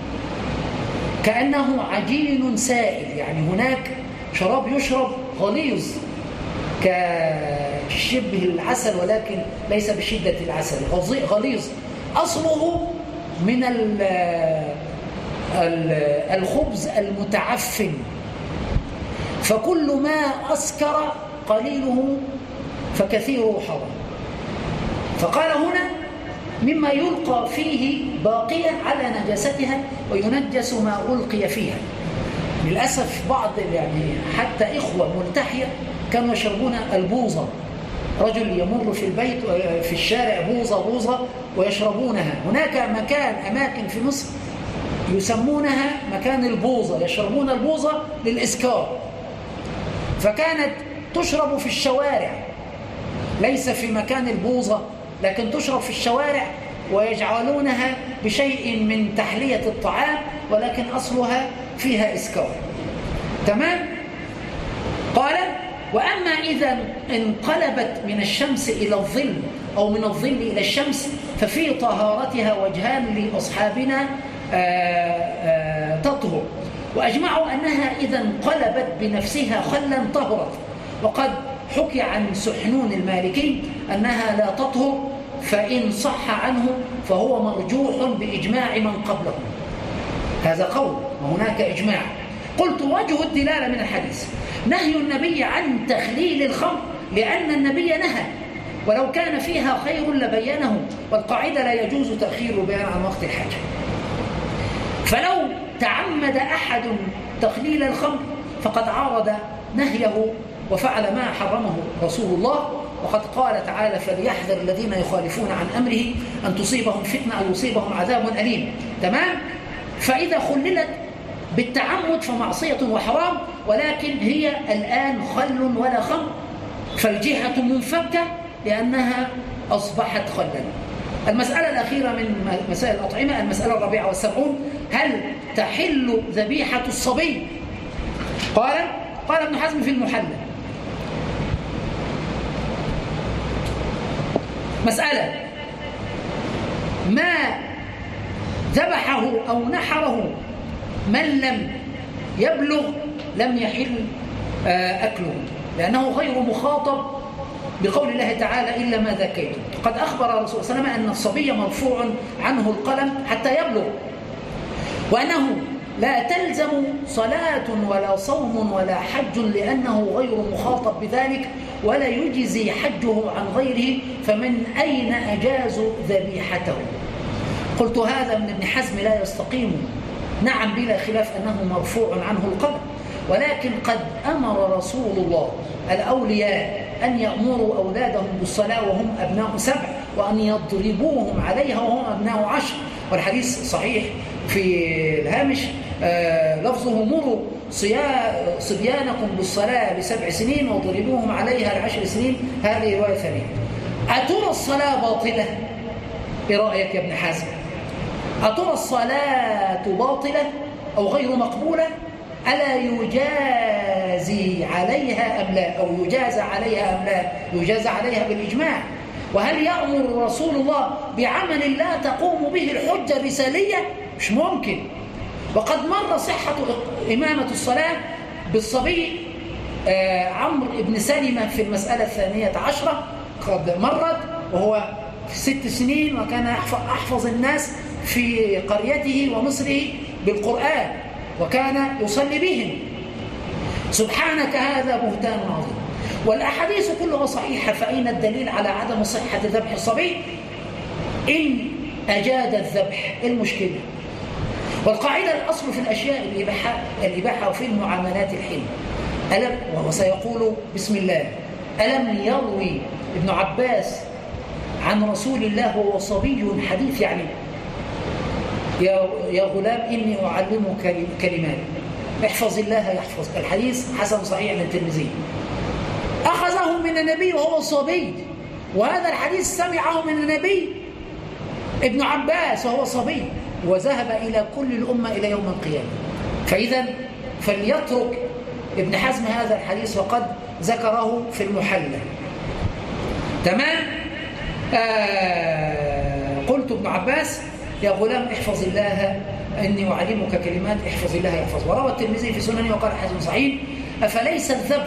كأنه عجين سائل، يعني هناك شراب يشرب غليظ كشبه العسل ولكن ليس بشدة العسل، غليظ، أصله من الخبز المتعفن، فكل ما أسكر قليله فكثيره حرام. فقال هنا مما يلقى فيه باقيا على نجاستها وينجس ما ألقي فيها. للأسف بعض يعني حتى إخوة ملتحية كانوا يشربون البوظة، رجل يمر في البيت في الشارع بوظة بوظة ويشربونها. هناك مكان أماكن في مصر يسمونها مكان البوظة، يشربون البوظة للإسكار، فكانت تشرب في الشوارع ليس في مكان البوظة لكن تشرب في الشوارع ويجعلونها بشيء من تحلية الطعام ولكن أصلها فيها إسكار. تمام؟ قال وأما إذا انقلبت من الشمس إلى الظل أو من الظل إلى الشمس ففي طهارتها وجهان لأصحابنا تطهر، وأجمعوا أنها إذا انقلبت بنفسها خلا طهرت، وقد حكي عن سحنون المالكي أنها لا تطهر، فإن صح عنه فهو مرجوح بإجماع من قبله. هذا قول وهناك إجماع. قلت وجه الدلالة من الحديث نهي النبي عن تخليل الخمر لأن النبي نهى، ولو كان فيها خير لبينه، والقاعدة لا يجوز تأخير بيان عن وقت الحاجة. فلو تعمد أحد تخليل الخمر فقد عارض نهيه وفعل ما حرمه رسول الله، وقد قال تعالى فليحذر الذين يخالفون عن أمره أن تصيبهم فتنة أو يصيبهم عذاب أليم. تمام؟ فإذا خللت بالتعمد فمعصية وحرام، ولكن هي الآن خل ولا خمر، فالجهة منفكة لأنها أصبحت خلا. المسألة الأخيرة من مسائل الأطعمة المسألة الرابعة والسبعون هل تحل ذبيحة الصبي؟ قال قال ابن حزم في المحلى مسألة ما ذبحه أو نحره من لم يبلغ لم يحل أكله، لأنه غير مخاطب بقول الله تعالى إلا ما ذكيتم. قد أخبر الرسول صلى الله عليه وسلم أن الصبي مرفوع عنه القلم حتى يبلغ، وأنه لا تلزم صلاة ولا صوم ولا حج لأنه غير مخاطب بذلك، ولا يجزي حجه عن غيره، فمن أين أجازوا ذبيحته؟ قلت هذا من ابن حزم لا يستقيم. نعم بلا خلاف أنه مرفوع عنه القلم، ولكن قد أمر رسول الله الأولياء أن يأمروا أولادهم بالصلاة وهم أبناء سبع، وأن يضربوهم عليها وهم أبناء عشر. والحديث صحيح في الهامش آه لفظه مروا صبيانكم بالصلاة لسبع سنين وضربوهم عليها لعشر سنين. هذه رواية ثانية. أترى الصلاة باطلة؟ إيه رأيك يا ابن حزم؟ أترى الصلاة باطلة أو غير مقبولة؟ ألا يجازي عليها أم لا؟ أو يجازى عليها أم لا؟ يجازى عليها بالإجماع. وهل يأمر رسول الله بعمل لا تقوم به الحجة الرسالية؟ مش ممكن. وقد مر صحة إمامة الصلاة بالصبي آه عمرو بن سلمة في المسألة الثانية عشرة، قد مرت وهو في ست سنين، وكان أحفظ الناس في قريته ومصره بالقرآن، وكان يصلي بهم. سبحانك هذا بهتان عظيم. والأحاديث كلها صحيحة، فأين الدليل على عدم صحة ذبح الصبي؟ إن أجاد الذبح المشكلة. والقاعدة الأصل في الأشياء الإباحة, الإباحة وفي المعاملات الحل. ألم وسيقول بسم الله: ألم يروي ابن عباس عن رسول الله وهو صبي حديث، يعني يا يا غلام إني أعلمك كلمات احفظ الله يحفظك. الحديث حسن صحيح عن الترمذي. أخذه من النبي وهو صبي، وهذا الحديث سمعه من النبي ابن عباس وهو صبي، وذهب إلى كل الأمة إلى يوم القيامة. فإذا فليترك ابن حزم هذا الحديث وقد ذكره في المحلى. تمام. آه قلت ابن عباس: يا غلام احفظ الله إني أعلمك كلمات احفظ الله يحفظ. وروى الترمذي في سننه وقال حسن صحيح: أفليس الذبح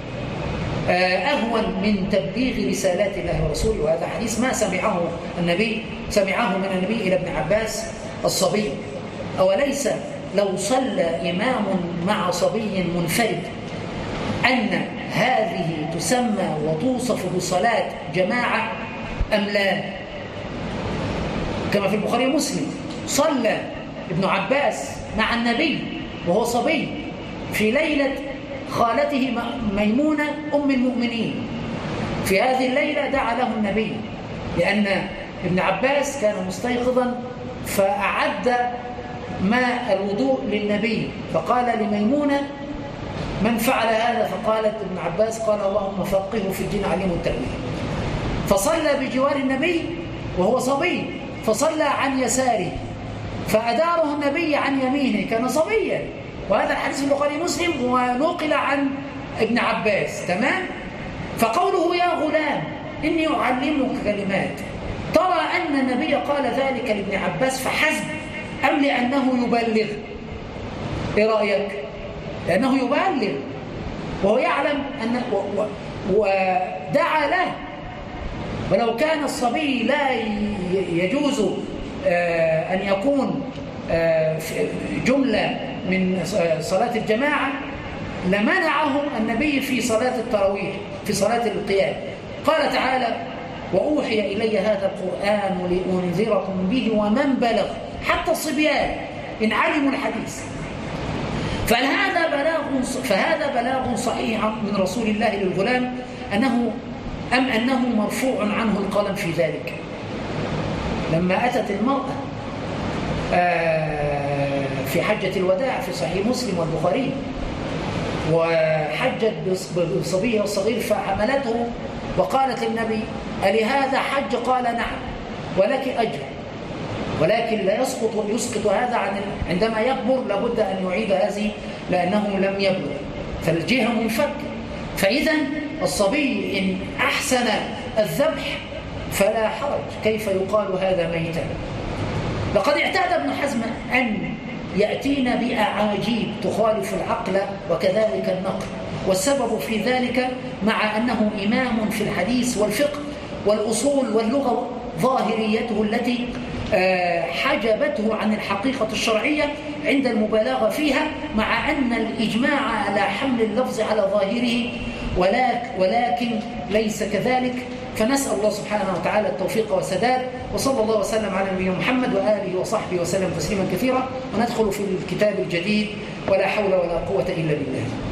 أهون من تبليغ رسالات الله ورسوله؟ وهذا حديث ما سمعه النبي سمعه من النبي إلى ابن عباس الصبي. أوليس لو صلى إمام مع صبي منفرد أن هذه تسمى وتوصف بصلاة جماعة أم لا؟ كما في البخاري ومسلم، صلى ابن عباس مع النبي وهو صبي في ليلة خالته ميمونة أم المؤمنين. في هذه الليلة دعا له النبي، لأن ابن عباس كان مستيقظا فأعد ماء الوضوء للنبي، فقال لميمونة: من فعل هذا؟ فقالت ابن عباس: قال اللهم فقهه في الدين عليم التأويل. فصلى بجوار النبي وهو صبي، فصلى عن يساره فأداره النبي عن يمينه، كان صبيا. وهذا الحديث البخاري مسلم ونقل عن ابن عباس. تمام. فقوله يا غلام إني أعلمك كلمات، ترى أن النبي قال ذلك لابن عباس فحسب أم لأنه يبلغ؟ إيه رأيك؟ لأنه يبلغ وهو يعلم أن ودعا له. ولو كان الصبي لا يجوز أن يكون جملة من صلاة الجماعة لمنعه النبي في صلاة التراويح، في صلاة القيام. قال تعالى: وأوحي إلي هذا القرآن لأنذركم به ومن بلغ، حتى الصبيان إن علموا الحديث. فهذا بلاغ فهذا بلاغ صحيح من رسول الله للغلام أنه أم أنه مرفوع عنه القلم في ذلك. لما أتت المرأة في حجة الوداع في صحيح مسلم والبخاري، وحجت بصبيها الصغير فحملته وقالت للنبي: ألهذا حج؟ قال: نعم، ولك أجر، ولكن لا يسقط يسقط هذا عن عندما يكبر لابد أن يعيد هذه لأنه لم يبلغ، فالجهة منفكة. فإذا الصبي إن أحسن الذبح فلا حرج، كيف يقال هذا ميتا؟ لقد اعتاد ابن حزم أن يأتينا بأعاجيب تخالف العقل وكذلك النقل، والسبب في ذلك مع أنه إمام في الحديث والفقه والأصول واللغة ظاهريته التي حجبته عن الحقيقة الشرعية عند المبالغة فيها، مع أن الإجماع على حمل اللفظ على ظاهره ولكن ليس كذلك، فنسأل الله سبحانه وتعالى التوفيق والسداد. وصلى الله وسلم على نبينا محمد وآله وصحبه وسلم تسليما كثيرا. وندخل في الكتاب الجديد، ولا حول ولا قوة إلا بالله.